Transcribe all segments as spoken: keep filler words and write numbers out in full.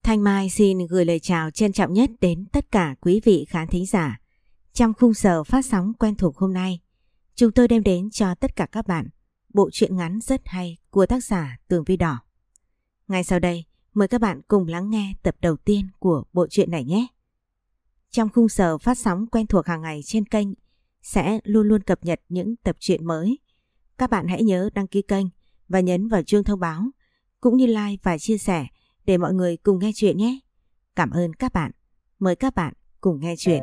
Thanh Mai xin gửi lời chào trân trọng nhất đến tất cả quý vị khán thính giả. Trong khung giờ phát sóng quen thuộc hôm nay, chúng tôi đem đến cho tất cả các bạn bộ truyện ngắn rất hay của tác giả Tường Vi Đỏ. Ngay sau đây, mời các bạn cùng lắng nghe tập đầu tiên của bộ truyện này nhé. Trong khung giờ phát sóng quen thuộc hàng ngày trên kênh sẽ luôn luôn cập nhật những tập truyện mới. Các bạn hãy nhớ đăng ký kênh và nhấn vào chuông thông báo, cũng như like và chia sẻ để mọi người cùng nghe chuyện nhé. Cảm ơn các bạn. Mời các bạn cùng nghe chuyện.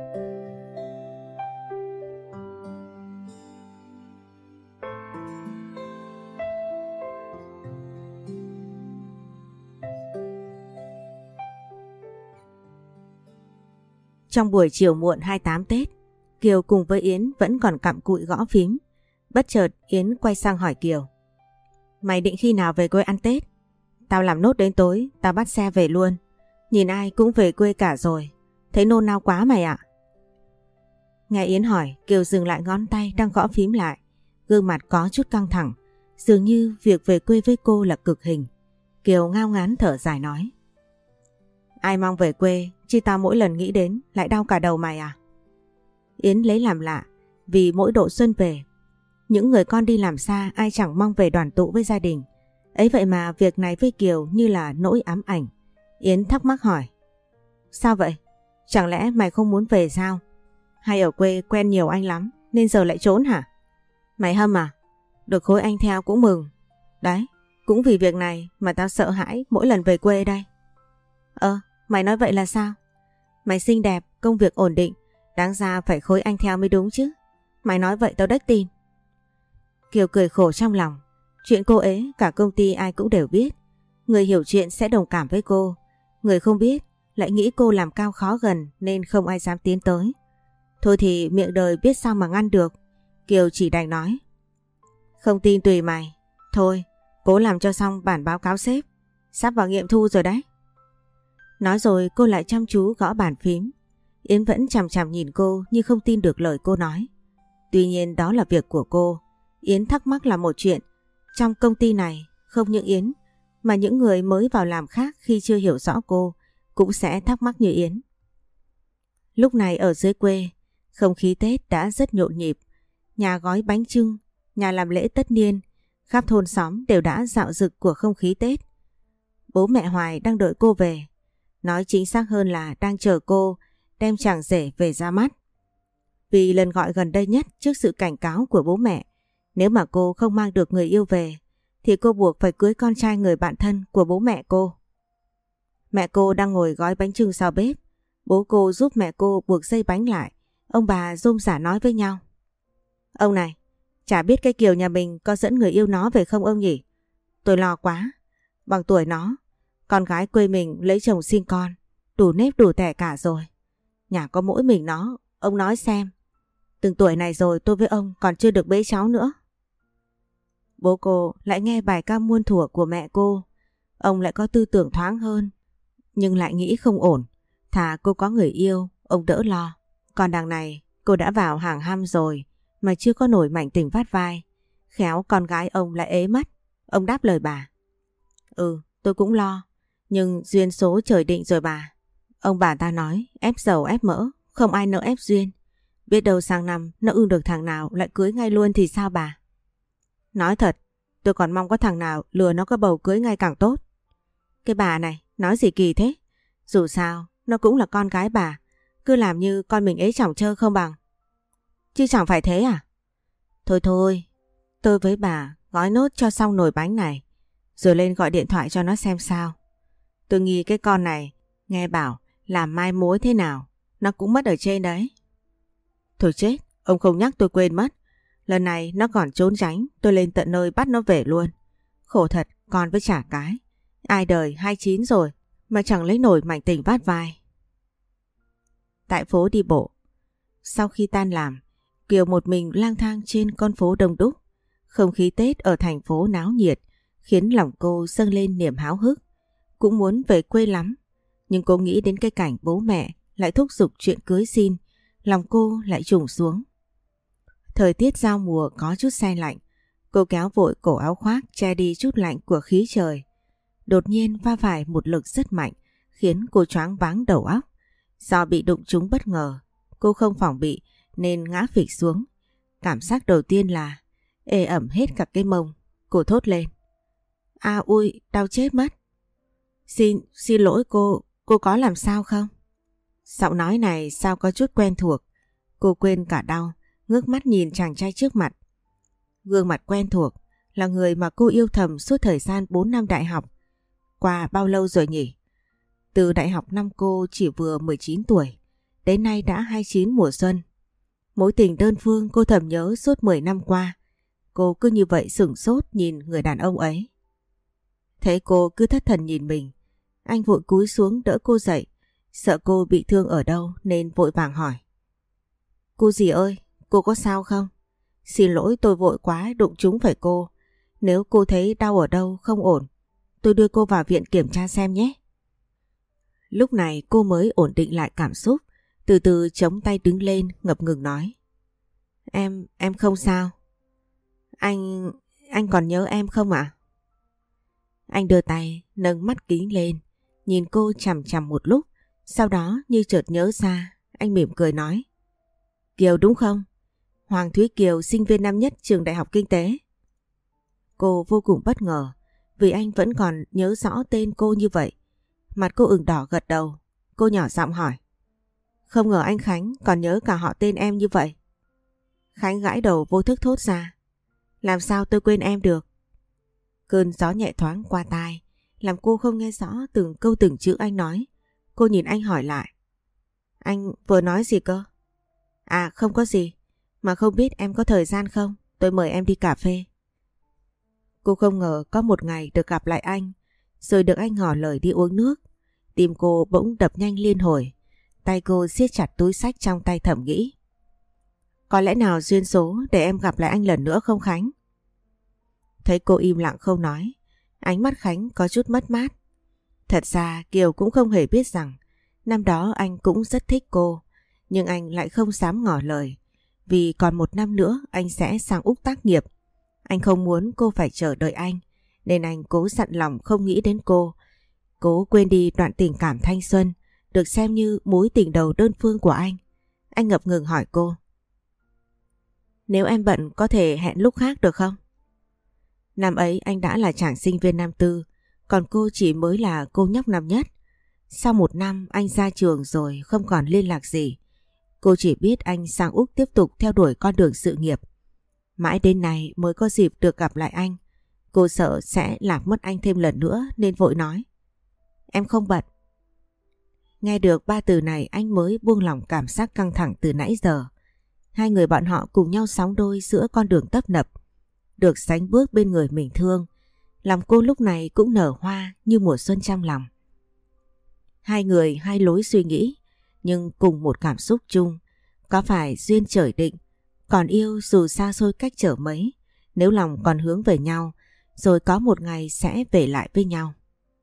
Trong buổi chiều muộn hai mươi tám Tết, Kiều cùng với Yến vẫn còn cặm cụi gõ phím. Bất chợt Yến quay sang hỏi Kiều: "Mày định khi nào về quê ăn Tết? Tao làm nốt đến tối, tao bắt xe về luôn. Nhìn ai cũng về quê cả rồi, thấy nôn nao quá mày ạ." Nghe Yến hỏi, Kiều dừng lại ngón tay đang gõ phím lại, gương mặt có chút căng thẳng, dường như việc về quê với cô là cực hình. Kiều ngao ngán thở dài nói: "Ai mong về quê, chứ tao mỗi lần nghĩ đến lại đau cả đầu mày à?" Yến lấy làm lạ, vì mỗi độ xuân về, những người con đi làm xa ai chẳng mong về đoàn tụ với gia đình. Ấy vậy mà việc này với Kiều như là nỗi ám ảnh. Yến thắc mắc hỏi: "Sao vậy? Chẳng lẽ mày không muốn về sao? Hay ở quê quen nhiều anh lắm nên giờ lại trốn hả? Mày hâm à? Được khối anh theo cũng mừng. Đấy, cũng vì việc này mà tao sợ hãi mỗi lần về quê đây." "Ơ, mày nói vậy là sao? Mày xinh đẹp, công việc ổn định, đáng ra phải khối anh theo mới đúng chứ. Mày nói vậy tao đếch tin." Kiều cười khổ trong lòng. Chuyện cô ấy cả công ty ai cũng đều biết. Người hiểu chuyện sẽ đồng cảm với cô, người không biết lại nghĩ cô làm cao khó gần nên không ai dám tiến tới. Thôi thì miệng đời biết sao mà ngăn được. Kiều chỉ đành nói: "Không tin tùy mày. Thôi, cố làm cho xong bản báo cáo sếp, sắp vào nghiệm thu rồi đấy." Nói rồi cô lại chăm chú gõ bàn phím. Yến vẫn chằm chằm nhìn cô như không tin được lời cô nói. Tuy nhiên đó là việc của cô. Yến thắc mắc là một chuyện. Trong công ty này, không những Yến mà những người mới vào làm khác khi chưa hiểu rõ cô cũng sẽ thắc mắc như Yến. Lúc này ở dưới quê, không khí Tết đã rất nhộn nhịp. Nhà gói bánh chưng, nhà làm lễ tất niên, khắp thôn xóm đều đã rạo rực của không khí Tết. Bố mẹ Hoài đang đợi cô về. Nói chính xác hơn là đang chờ cô đem chàng rể về ra mắt. Vì lần gọi gần đây nhất trước sự cảnh cáo của bố mẹ, nếu mà cô không mang được người yêu về thì cô buộc phải cưới con trai người bạn thân của bố mẹ cô. Mẹ cô đang ngồi gói bánh chưng sau bếp. Bố cô giúp mẹ cô buộc dây bánh lại. Ông bà rôm rả nói với nhau: "Ông này, chả biết cái Kiều nhà mình có dẫn người yêu nó về không ông nhỉ? Tôi lo quá. Bằng tuổi nó, con gái quê mình lấy chồng sinh con, đủ nếp đủ tẻ cả rồi. Nhà có mỗi mình nó, ông nói xem. Từng tuổi này rồi tôi với ông còn chưa được bế cháu nữa." Bố cô lại nghe bài ca muôn thuở của mẹ cô. Ông lại có tư tưởng thoáng hơn, nhưng lại nghĩ không ổn. Thà cô có người yêu, ông đỡ lo. Còn đằng này, cô đã vào hàng hăm rồi mà chưa có nổi mảnh tình vắt vai. Khéo con gái ông lại ế mất. Ông đáp lời bà: "Ừ, tôi cũng lo. Nhưng duyên số trời định rồi bà. Ông bà ta nói ép dầu ép mỡ, không ai nỡ ép duyên. Biết đâu sang năm nó ưng được thằng nào lại cưới ngay luôn thì sao bà?" "Nói thật, tôi còn mong có thằng nào lừa nó có bầu cưới ngay càng tốt." "Cái bà này, nói gì kỳ thế? Dù sao, nó cũng là con gái bà. Cứ làm như con mình ế chỏng chơ không bằng. Chứ chẳng phải thế à?" "Thôi thôi, tôi với bà gói nốt cho xong nồi bánh này, rồi lên gọi điện thoại cho nó xem sao. Tôi nghi cái con này, nghe bảo làm mai mối thế nào, nó cũng mất ở trên đấy." "Thôi chết, ông không nhắc tôi quên mất. Lần này nó còn trốn tránh, tôi lên tận nơi bắt nó về luôn. Khổ thật, con với chả cái. Ai đời hai mươi chín rồi mà chẳng lấy nổi mảnh tình vát vai." Tại phố đi bộ, sau khi tan làm, Kiều một mình lang thang trên con phố đông đúc. Không khí Tết ở thành phố náo nhiệt khiến lòng cô dâng lên niềm háo hức. Cũng muốn về quê lắm, nhưng cô nghĩ đến cái cảnh bố mẹ lại thúc giục chuyện cưới xin, lòng cô lại trùng xuống. Thời tiết giao mùa có chút se lạnh, cô kéo vội cổ áo khoác che đi chút lạnh của khí trời. Đột nhiên va phải một lực rất mạnh, khiến cô choáng váng đầu óc. Do bị đụng trúng bất ngờ, cô không phòng bị nên ngã phịch xuống. Cảm giác đầu tiên là ê ẩm hết cả cái mông. Cô thốt lên. À ui, đau chết mất. Xin, xin lỗi cô, cô có làm sao không? Giọng nói này sao có chút quen thuộc. Cô quên cả đau, ngước mắt nhìn chàng trai trước mặt. Gương mặt quen thuộc là người mà cô yêu thầm suốt thời gian bốn năm đại học. Qua bao lâu rồi nhỉ? Từ đại học năm cô chỉ vừa mười chín tuổi, đến nay đã hai mươi chín mùa xuân. Mối tình đơn phương cô thầm nhớ suốt mười năm qua. Cô cứ như vậy sửng sốt nhìn người đàn ông ấy. Thấy cô cứ thất thần nhìn mình, anh vội cúi xuống đỡ cô dậy, sợ cô bị thương ở đâu nên vội vàng hỏi. Cô dì ơi, cô có sao không? Xin lỗi tôi vội quá đụng trúng phải cô. Nếu cô thấy đau ở đâu không ổn, tôi đưa cô vào viện kiểm tra xem nhé. Lúc này cô mới ổn định lại cảm xúc, từ từ chống tay đứng lên ngập ngừng nói. Em, em không sao. Anh, anh còn nhớ em không ạ? Anh đưa tay nâng mắt kính lên, nhìn cô chằm chằm một lúc, sau đó như chợt nhớ ra, anh mỉm cười nói. Kiều đúng không? Hoàng Thúy Kiều, sinh viên năm nhất trường Đại học Kinh tế. Cô vô cùng bất ngờ vì anh vẫn còn nhớ rõ tên cô như vậy. Mặt cô ửng đỏ gật đầu. Cô nhỏ giọng hỏi. Không ngờ anh Khánh còn nhớ cả họ tên em như vậy. Khánh gãi đầu vô thức thốt ra. Làm sao tôi quên em được? Cơn gió nhẹ thoáng qua tai, làm cô không nghe rõ từng câu từng chữ anh nói. Cô nhìn anh hỏi lại. Anh vừa nói gì cơ? À không có gì, mà không biết em có thời gian không? Tôi mời em đi cà phê. Cô không ngờ có một ngày được gặp lại anh, rồi được anh ngỏ lời đi uống nước. Tim cô bỗng đập nhanh liên hồi. Tay cô siết chặt túi xách trong tay thầm nghĩ. Có lẽ nào duyên số để em gặp lại anh lần nữa không Khánh? Thấy cô im lặng không nói, ánh mắt Khánh có chút mất mát. Thật ra Kiều cũng không hề biết rằng năm đó anh cũng rất thích cô, nhưng anh lại không dám ngỏ lời, vì còn một năm nữa anh sẽ sang Úc tác nghiệp. Anh không muốn cô phải chờ đợi anh, nên anh cố dặn lòng không nghĩ đến cô, cố quên đi đoạn tình cảm thanh xuân, được xem như mối tình đầu đơn phương của anh. Anh ngập ngừng hỏi cô. Nếu em bận có thể hẹn lúc khác được không? Năm ấy anh đã là chàng sinh viên năm tư, còn cô chỉ mới là cô nhóc năm nhất. Sau một năm anh ra trường rồi không còn liên lạc gì. Cô chỉ biết anh sang Úc tiếp tục theo đuổi con đường sự nghiệp. Mãi đến nay mới có dịp được gặp lại anh. Cô sợ sẽ lạc mất anh thêm lần nữa nên vội nói. Em không bận. Nghe được ba từ này anh mới buông lỏng cảm giác căng thẳng từ nãy giờ. Hai người bọn họ cùng nhau sóng đôi giữa con đường tấp nập. Được sánh bước bên người mình thương, lòng cô lúc này cũng nở hoa như mùa xuân trong lòng. Hai người hai lối suy nghĩ, nhưng cùng một cảm xúc chung. Có phải duyên trời định, còn yêu dù xa xôi cách trở mấy, nếu lòng còn hướng về nhau, rồi có một ngày sẽ về lại với nhau.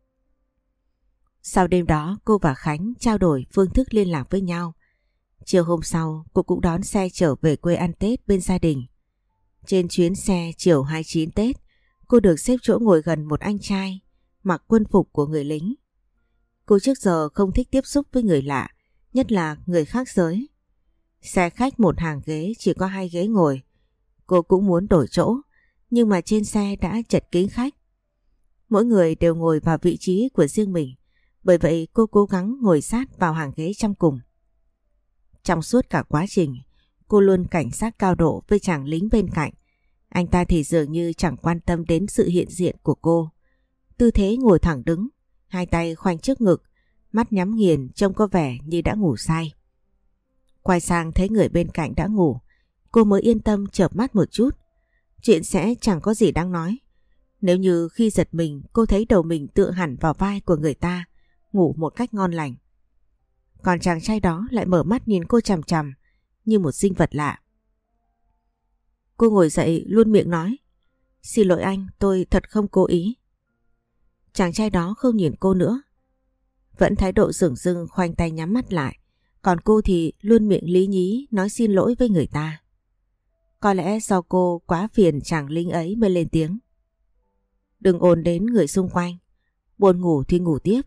Sau đêm đó cô và Khánh trao đổi phương thức liên lạc với nhau. Chiều hôm sau cô cũng đón xe trở về quê ăn Tết bên gia đình. Trên chuyến xe chiều hai mươi chín Tết, cô được xếp chỗ ngồi gần một anh trai mặc quân phục của người lính. Cô trước giờ không thích tiếp xúc với người lạ, nhất là người khác giới. Xe khách một hàng ghế chỉ có hai ghế ngồi. Cô cũng muốn đổi chỗ, nhưng mà trên xe đã chật kín khách. Mỗi người đều ngồi vào vị trí của riêng mình, bởi vậy cô cố gắng ngồi sát vào hàng ghế trong cùng. Trong suốt cả quá trình, cô luôn cảnh giác cao độ với chàng lính bên cạnh. Anh ta thì dường như chẳng quan tâm đến sự hiện diện của cô. Tư thế ngồi thẳng đứng, hai tay khoanh trước ngực, mắt nhắm nghiền trông có vẻ như đã ngủ say. Quay sang thấy người bên cạnh đã ngủ, cô mới yên tâm chợp mắt một chút. Chuyện sẽ chẳng có gì đáng nói. Nếu như khi giật mình cô thấy đầu mình tựa hẳn vào vai của người ta, ngủ một cách ngon lành. Còn chàng trai đó lại mở mắt nhìn cô chằm chằm như một sinh vật lạ. Cô ngồi dậy luôn miệng nói. Xin lỗi anh, tôi thật không cố ý. Chàng trai đó không nhìn cô nữa, vẫn thái độ dửng dưng khoanh tay nhắm mắt lại. Còn cô thì luôn miệng lý nhí nói xin lỗi với người ta. Có lẽ do cô quá phiền chàng lính ấy mới lên tiếng. Đừng ồn đến người xung quanh. Buồn ngủ thì ngủ tiếp.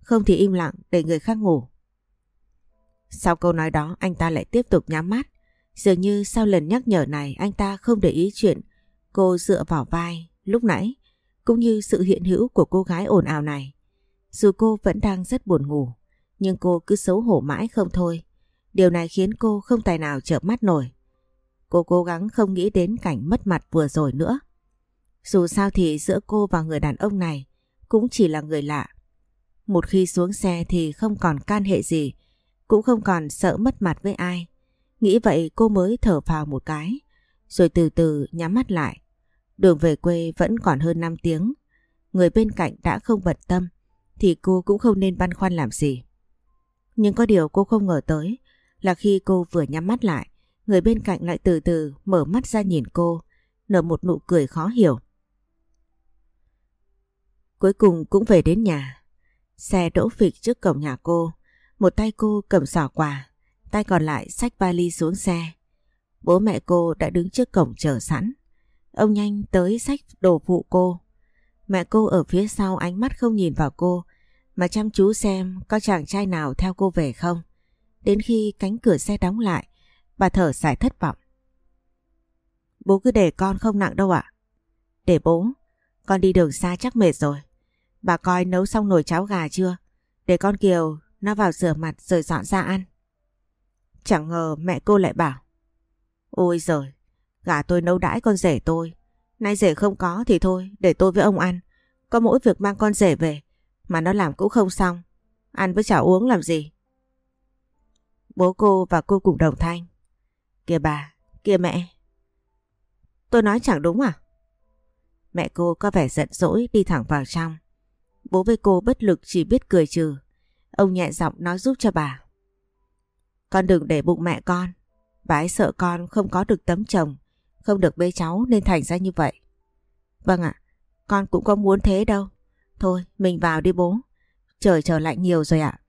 không thì im lặng để người khác ngủ. Sau câu nói đó anh ta lại tiếp tục nhắm mắt. Dường như sau lần nhắc nhở này anh ta không để ý chuyện cô dựa vào vai lúc nãy, cũng như sự hiện hữu của cô gái ồn ào này. Dù cô vẫn đang rất buồn ngủ, nhưng cô cứ xấu hổ mãi không thôi. Điều này khiến cô không tài nào chợp mắt nổi. Cô cố gắng không nghĩ đến cảnh mất mặt vừa rồi nữa. Dù sao thì giữa cô và người đàn ông này cũng chỉ là người lạ. Một khi xuống xe thì không còn can hệ gì, cũng không còn sợ mất mặt với ai. Nghĩ vậy cô mới thở phào một cái, rồi từ từ nhắm mắt lại. Đường về quê vẫn còn hơn năm tiếng. Người bên cạnh đã không bận tâm thì cô cũng không nên băn khoăn làm gì. Nhưng có điều cô không ngờ tới là khi cô vừa nhắm mắt lại, người bên cạnh lại từ từ mở mắt ra nhìn cô, nở một nụ cười khó hiểu. Cuối cùng cũng về đến nhà. Xe đỗ phịch trước cổng nhà cô. Một tay cô cầm giỏ quà, tay còn lại xách vali xuống xe. Bố mẹ cô đã đứng trước cổng chờ sẵn. Ông nhanh tới xách đồ phụ cô. Mẹ cô ở phía sau ánh mắt không nhìn vào cô, mà chăm chú xem có chàng trai nào theo cô về không. Đến khi cánh cửa xe đóng lại, bà thở dài thất vọng. Bố cứ để con không nặng đâu ạ. Để bố, con đi đường xa chắc mệt rồi. Bà coi nấu xong nồi cháo gà chưa? Để con Kiều nó vào rửa mặt rồi dọn ra ăn. Chẳng ngờ mẹ cô lại bảo: Ôi giời, gà tôi nấu đãi con rể tôi. Nay rể không có thì thôi, để tôi với ông ăn. Có mỗi việc mang con rể về mà nó làm cũng không xong. Ăn với chả uống làm gì. Bố cô và cô cùng đồng thanh: Kìa bà, kìa mẹ. Tôi nói chẳng đúng à? Mẹ cô có vẻ giận dỗi đi thẳng vào trong. Bố với cô bất lực chỉ biết cười trừ. Ông nhẹ giọng nói giúp cho bà: Con đừng để bụng mẹ con. Bà ấy sợ con không có được tấm chồng, không được bế cháu nên thành ra như vậy. Vâng ạ, con cũng có muốn thế đâu. Thôi mình vào đi bố, trời trở lạnh nhiều rồi ạ.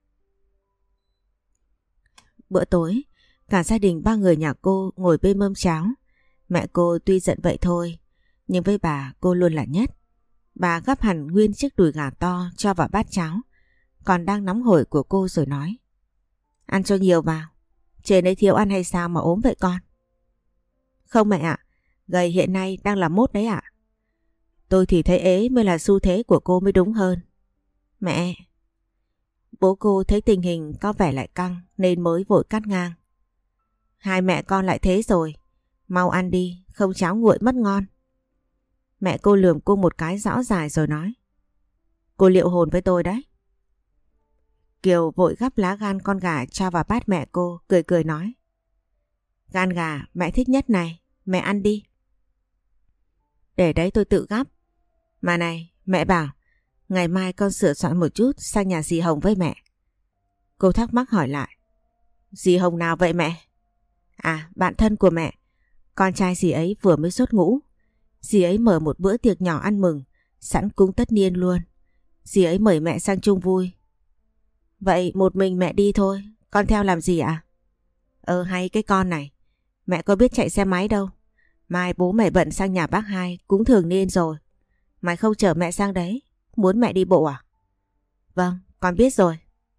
Bữa tối, cả gia đình ba người nhà cô ngồi bên mâm cháo. Mẹ cô tuy giận vậy thôi, nhưng với bà cô luôn là nhất. Bà gắp hẳn nguyên chiếc đùi gà to cho vào bát cháo, còn đang nóng hổi của cô rồi nói: Ăn cho nhiều vào, trên đấy thiếu ăn hay sao mà ốm vậy con? Không mẹ ạ, gầy hiện nay đang là mốt đấy ạ. Tôi thì thấy ế mới là xu thế của cô mới đúng hơn. Mẹ. Bố cô thấy tình hình có vẻ lại căng nên mới vội cắt ngang: Hai mẹ con lại thế rồi, mau ăn đi, không cháo nguội mất ngon. Mẹ cô lườm cô một cái rõ dài rồi nói: Cô liệu hồn với tôi đấy. Kiều vội gắp lá gan con gà cho vào bát mẹ cô, cười cười nói: Gan gà mẹ thích nhất này, mẹ ăn đi. Để đấy tôi tự gắp. Mà này, mẹ bảo ngày mai con sửa soạn một chút sang nhà dì Hồng với mẹ. Cô thắc mắc hỏi lại: Dì Hồng nào vậy mẹ? À, bạn thân của mẹ. Con trai dì ấy vừa mới xuất ngũ. Dì ấy mở một bữa tiệc nhỏ ăn mừng, sẵn cúng tất niên luôn. Dì ấy mời mẹ sang chung vui. Vậy một mình mẹ đi thôi, con theo làm gì ạ? À? Ờ hay cái con này, mẹ có biết chạy xe máy đâu. Mai bố mẹ bận sang nhà bác hai cúng thường niên rồi. Mày không chở mẹ sang đấy, muốn mẹ đi bộ à? Vâng, con biết rồi.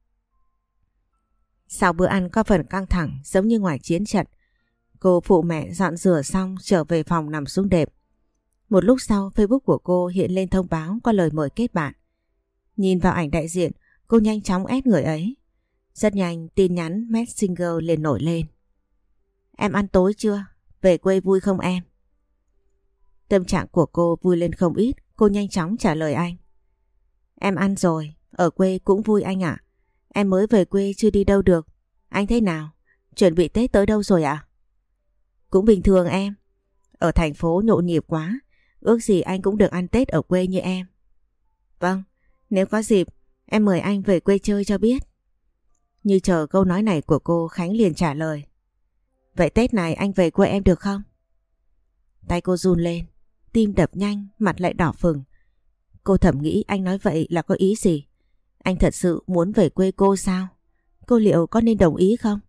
Sau bữa ăn có phần căng thẳng giống như ngoài chiến trận, cô phụ mẹ dọn rửa xong trở về phòng nằm xuống đệm. Một lúc sau Facebook của cô hiện lên thông báo có lời mời kết bạn. Nhìn vào ảnh đại diện, cô nhanh chóng add người ấy. Rất nhanh tin nhắn Messenger liền nổi lên: Em ăn tối chưa? Về quê vui không em? Tâm trạng của cô vui lên không ít, cô nhanh chóng trả lời anh: Em ăn rồi, ở quê cũng vui anh ạ. Em mới về quê chưa đi đâu được. Anh thế nào? Chuẩn bị Tết tới đâu rồi ạ? Cũng bình thường em. Ở thành phố nhộn nhịp quá, ước gì anh cũng được ăn Tết ở quê như em. Vâng, nếu có dịp em mời anh về quê chơi cho biết. Như chờ câu nói này của cô, Khánh liền trả lời: Vậy Tết này anh về quê em được không? Tay cô run lên, tim đập nhanh, mặt lại đỏ phừng. Cô thầm nghĩ anh nói vậy là có ý gì? Anh thật sự muốn về quê cô sao? Cô liệu có nên đồng ý không?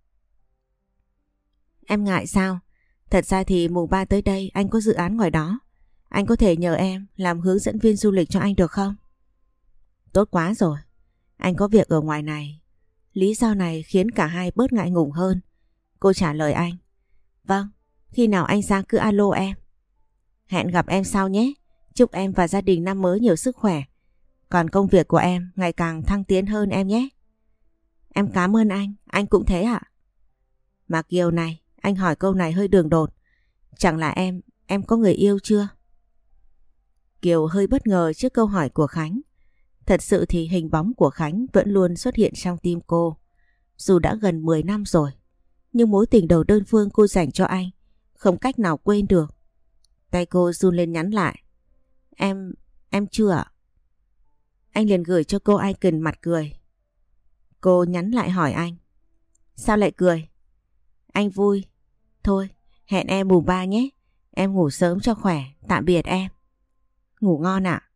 Em ngại sao? Thật ra thì mùng ba tới đây anh có dự án ngoài đó. Anh có thể nhờ em làm hướng dẫn viên du lịch cho anh được không? Tốt quá rồi. Anh có việc ở ngoài này. Lý do này khiến cả hai bớt ngại ngùng hơn. Cô trả lời anh. Vâng, khi nào anh ra cứ alo em. Hẹn gặp em sau nhé. Chúc em và gia đình năm mới nhiều sức khỏe. Còn công việc của em ngày càng thăng tiến hơn em nhé. Em cảm ơn anh, anh cũng thế ạ. Mà Kiều này, anh hỏi câu này hơi đường đột. Chẳng là em, em có người yêu chưa? Kiều hơi bất ngờ trước câu hỏi của Khánh. Thật sự thì hình bóng của Khánh vẫn luôn xuất hiện trong tim cô. Dù đã gần mười năm rồi, nhưng mối tình đầu đơn phương cô dành cho anh không cách nào quên được. Tay cô run lên nhắn lại. Em, em chưa ạ? Anh liền gửi cho cô icon mặt cười. Cô nhắn lại hỏi anh. Sao lại cười? Anh vui. Thôi, hẹn em mùng ba nhé. Em ngủ sớm cho khỏe. Tạm biệt em. Ngủ ngon ạ.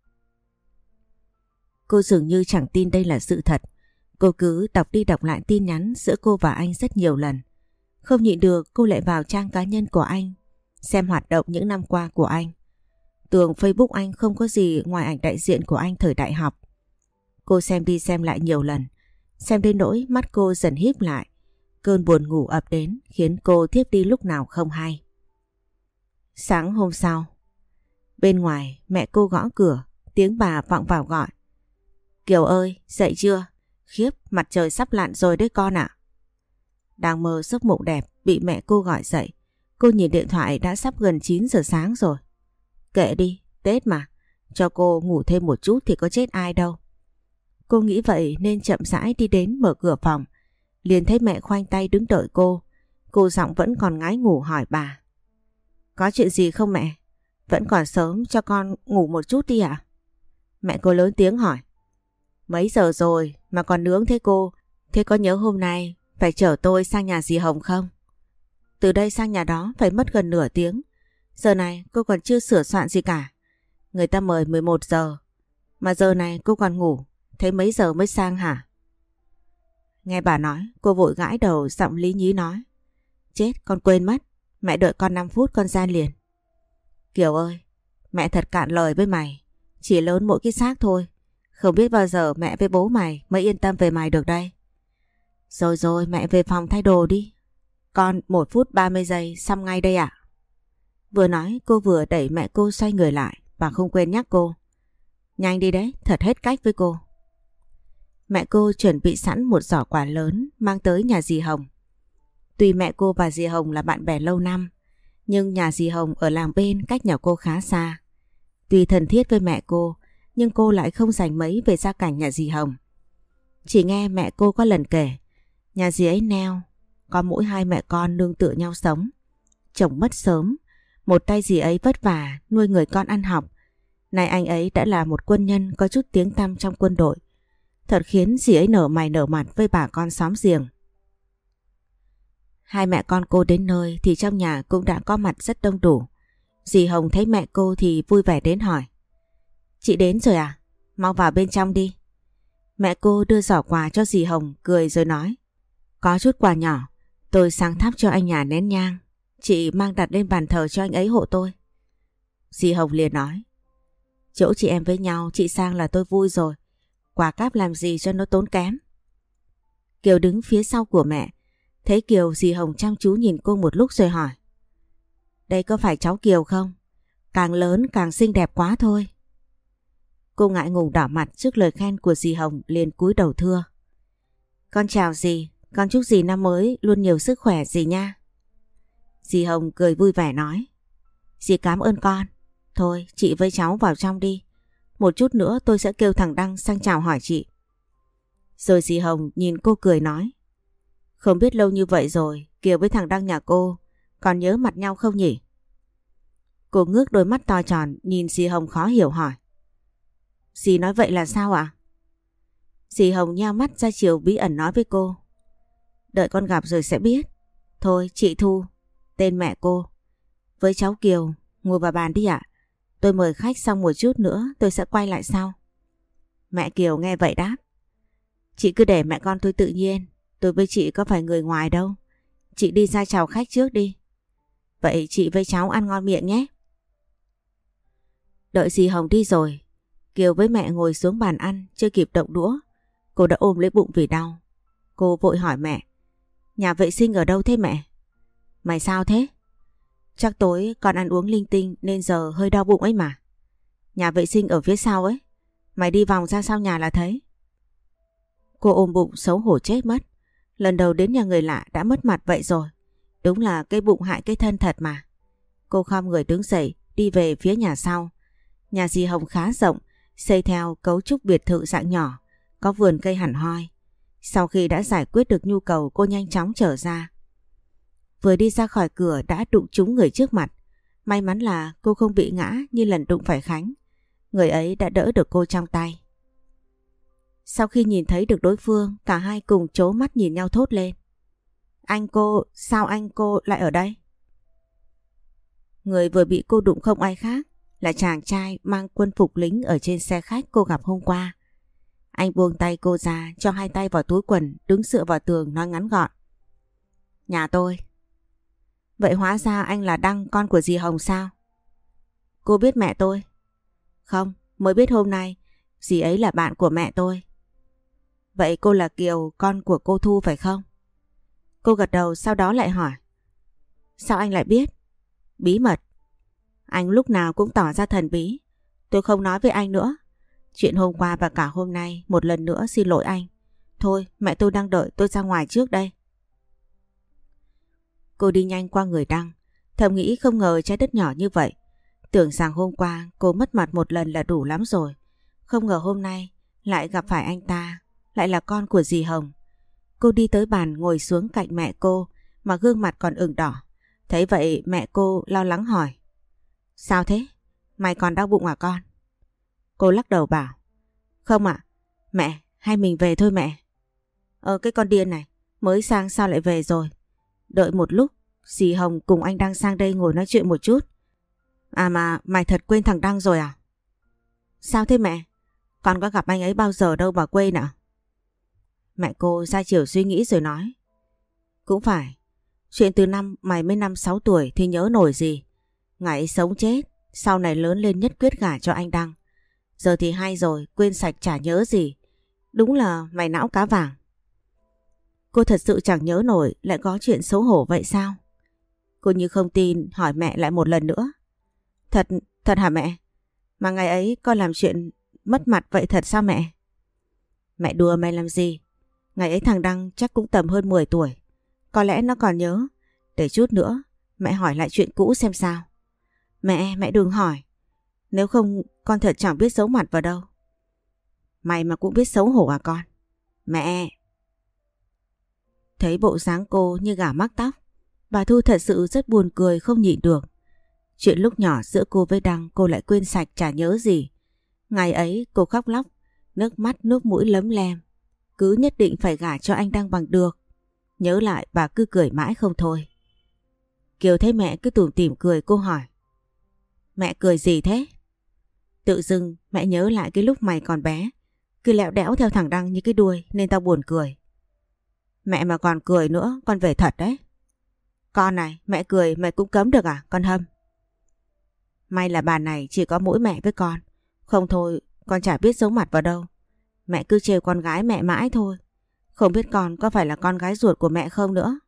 Cô dường như chẳng tin đây là sự thật. Cô cứ đọc đi đọc lại tin nhắn giữa cô và anh rất nhiều lần. Không nhịn được cô lại vào trang cá nhân của anh, xem hoạt động những năm qua của anh. Tường Facebook anh không có gì ngoài ảnh đại diện của anh thời đại học. Cô xem đi xem lại nhiều lần, xem đến nỗi mắt cô dần híp lại. Cơn buồn ngủ ập đến khiến cô thiếp đi lúc nào không hay. Sáng hôm sau, bên ngoài mẹ cô gõ cửa, tiếng bà vọng vào gọi. Kiều ơi, dậy chưa? Khiếp, mặt trời sắp lặn rồi đấy con ạ. Đang mơ giấc mộng đẹp bị mẹ cô gọi dậy. Cô nhìn điện thoại đã sắp gần chín giờ sáng rồi. Kệ đi, Tết mà, cho cô ngủ thêm một chút thì có chết ai đâu. Cô nghĩ vậy nên chậm rãi đi đến mở cửa phòng. Liền thấy mẹ khoanh tay đứng đợi cô. Cô giọng vẫn còn ngái ngủ hỏi bà. Có chuyện gì không mẹ? Vẫn còn sớm, cho con ngủ một chút đi ạ. Mẹ cô lớn tiếng hỏi. Mấy giờ rồi mà còn nướng thế cô? Thế có nhớ hôm nay phải chở tôi sang nhà dì Hồng không? Từ đây sang nhà đó phải mất gần nửa tiếng. Giờ này cô còn chưa sửa soạn gì cả. Người ta mời mười một giờ. Mà giờ này cô còn ngủ. Thế mấy giờ mới sang hả? Nghe bà nói, cô vội gãi đầu giọng lý nhí nói. Chết, con quên mất. Mẹ đợi con năm phút con ra liền. Kiều ơi, mẹ thật cạn lời với mày. Chỉ lớn mỗi cái xác thôi. Không biết bao giờ mẹ với bố mày mới yên tâm về mày được đây. Rồi rồi, mẹ về phòng thay đồ đi. Con một phút ba mươi giây xong ngay đây ạ. Vừa nói cô vừa đẩy mẹ cô xoay người lại. Bà không quên nhắc cô. Nhanh đi đấy, thật hết cách với cô. Mẹ cô chuẩn bị sẵn một giỏ quà lớn mang tới nhà dì Hồng. Tuy mẹ cô và dì Hồng là bạn bè lâu năm, nhưng nhà dì Hồng ở làng bên cách nhà cô khá xa. Tuy thân thiết với mẹ cô, nhưng cô lại không dành mấy về gia cảnh nhà dì Hồng. Chỉ nghe mẹ cô có lần kể, nhà dì ấy neo, có mỗi hai mẹ con nương tựa nhau sống. Chồng mất sớm, một tay dì ấy vất vả nuôi người con ăn học. Nay anh ấy đã là một quân nhân có chút tiếng tăm trong quân đội. Thật khiến dì ấy nở mày nở mặt với bà con xóm giềng. Hai mẹ con cô đến nơi thì trong nhà cũng đã có mặt rất đông đủ. Dì Hồng thấy mẹ cô thì vui vẻ đến hỏi. Chị đến rồi à? Mau vào bên trong đi. Mẹ cô đưa giỏ quà cho dì Hồng cười rồi nói. Có chút quà nhỏ, tôi sáng thắp cho anh nhà nén nhang. Chị mang đặt lên bàn thờ cho anh ấy hộ tôi. Dì Hồng liền nói. Chỗ chị em với nhau chị sang là tôi vui rồi. Quà cáp làm gì cho nó tốn kém. Kiều đứng phía sau của mẹ. Thấy Kiều, dì Hồng chăm chú nhìn cô một lúc rồi hỏi. Đây có phải cháu Kiều không? Càng lớn càng xinh đẹp quá thôi. Cô ngại ngùng đỏ mặt trước lời khen của dì Hồng liền cúi đầu thưa. Con chào dì, con chúc dì năm mới luôn nhiều sức khỏe dì nha. Dì Hồng cười vui vẻ nói. Dì cảm ơn con. Thôi chị với cháu vào trong đi. Một chút nữa tôi sẽ kêu thằng Đăng sang chào hỏi chị. Rồi dì Hồng nhìn cô cười nói. Không biết lâu như vậy rồi, Kiều với thằng Đăng nhà cô còn nhớ mặt nhau không nhỉ? Cô ngước đôi mắt to tròn nhìn dì Hồng khó hiểu hỏi. Dì nói vậy là sao ạ? Dì Hồng nheo mắt ra chiều bí ẩn nói với cô. Đợi con gặp rồi sẽ biết. Thôi chị Thu, tên mẹ cô. Với cháu Kiều, ngồi vào bàn đi ạ. Tôi mời khách xong một chút nữa tôi sẽ quay lại sau. Mẹ Kiều nghe vậy đáp. Chị cứ để mẹ con tôi tự nhiên. Tôi với chị có phải người ngoài đâu. Chị đi ra chào khách trước đi. Vậy chị với cháu ăn ngon miệng nhé. Đợi dì Hồng đi rồi, Kiều với mẹ ngồi xuống bàn ăn chưa kịp động đũa. Cô đã ôm lấy bụng vì đau. Cô vội hỏi mẹ. Nhà vệ sinh ở đâu thế mẹ? Mày sao thế? Chắc tối con ăn uống linh tinh nên giờ hơi đau bụng ấy mà. Nhà vệ sinh ở phía sau ấy. Mày đi vòng ra sau nhà là thấy. Cô ôm bụng xấu hổ chết mất. Lần đầu đến nhà người lạ đã mất mặt vậy rồi. Đúng là cái bụng hại cái thân thật mà. Cô khom người đứng dậy đi về phía nhà sau. Nhà dì Hồng khá rộng, xây theo cấu trúc biệt thự dạng nhỏ, có vườn cây hẳn hoi. Sau khi đã giải quyết được nhu cầu, cô nhanh chóng trở ra. Vừa đi ra khỏi cửa đã đụng trúng người trước mặt. May mắn là cô không bị ngã như lần đụng phải Khánh. Người ấy đã đỡ được cô trong tay. Sau khi nhìn thấy được đối phương, cả hai cùng trố mắt nhìn nhau thốt lên. Anh cô, sao anh cô lại ở đây? Người vừa bị cô đụng không ai khác là chàng trai mang quân phục lính ở trên xe khách cô gặp hôm qua. Anh buông tay cô ra, cho hai tay vào túi quần, đứng dựa vào tường nói ngắn gọn. Nhà tôi. Vậy hóa ra anh là Đăng, con của dì Hồng sao? Cô biết mẹ tôi? Không, mới biết hôm nay. Dì ấy là bạn của mẹ tôi. Vậy cô là Kiều, con của cô Thu phải không? Cô gật đầu, sau đó lại hỏi. Sao anh lại biết? Bí mật. Anh lúc nào cũng tỏ ra thần bí. Tôi không nói với anh nữa. Chuyện hôm qua và cả hôm nay một lần nữa xin lỗi anh. Thôi, mẹ tôi đang đợi, tôi ra ngoài trước đây. Cô đi nhanh qua người Đăng, thầm nghĩ không ngờ trái đất nhỏ như vậy. Tưởng rằng hôm qua cô mất mặt một lần là đủ lắm rồi. Không ngờ hôm nay lại gặp phải anh ta, lại là con của dì Hồng. Cô đi tới bàn ngồi xuống cạnh mẹ cô mà gương mặt còn ửng đỏ. Thấy vậy mẹ cô lo lắng hỏi. Sao thế? Mày còn đau bụng à con? Cô lắc đầu bảo. Không ạ, mẹ, hay mình về thôi mẹ. Ờ cái con điên này, mới sang sao lại về rồi? Đợi một lúc, dì Hồng cùng anh Đăng sang đây ngồi nói chuyện một chút. À mà mày thật quên thằng Đăng rồi à? Sao thế mẹ? Con có gặp anh ấy bao giờ đâu mà quên ạ? Mẹ cô ra chiều suy nghĩ rồi nói. Cũng phải, chuyện từ năm mày mới năm sáu tuổi thì nhớ nổi gì. Ngày ấy sống chết, sau này lớn lên nhất quyết gả cho anh Đăng. Giờ thì hay rồi, quên sạch chả nhớ gì. Đúng là mày não cá vàng. Cô thật sự chẳng nhớ nổi, lại có chuyện xấu hổ vậy sao? Cô như không tin, hỏi mẹ lại một lần nữa. Thật, thật hả mẹ? Mà ngày ấy con làm chuyện mất mặt vậy thật sao mẹ? Mẹ đùa mày làm gì? Ngày ấy thằng Đăng chắc cũng tầm hơn mười tuổi. Có lẽ nó còn nhớ. Để chút nữa, mẹ hỏi lại chuyện cũ xem sao. Mẹ, mẹ đừng hỏi. Nếu không con thật chẳng biết giấu mặt vào đâu. Mày mà cũng biết xấu hổ à con? Mẹ! Thấy bộ dáng cô như gà mắc tóc, bà Thu thật sự rất buồn cười không nhịn được. Chuyện lúc nhỏ giữa cô với Đăng cô lại quên sạch chả nhớ gì. Ngày ấy cô khóc lóc, nước mắt nước mũi lấm lem. Cứ nhất định phải gả cho anh Đăng bằng được. Nhớ lại bà cứ cười mãi không thôi. Kiều thấy mẹ cứ tủm tỉm cười, cô hỏi. Mẹ cười gì thế? Tự dưng mẹ nhớ lại cái lúc mày còn bé, cứ lẹo đẽo theo thằng Đăng như cái đuôi nên tao buồn cười. Mẹ mà còn cười nữa con về thật đấy. Con này, mẹ cười mẹ cũng cấm được à con Hâm? May là bà này chỉ có mỗi mẹ với con. Không thôi con chả biết giấu mặt vào đâu. Mẹ cứ trêu con gái mẹ mãi thôi. Không biết con có phải là con gái ruột của mẹ không nữa.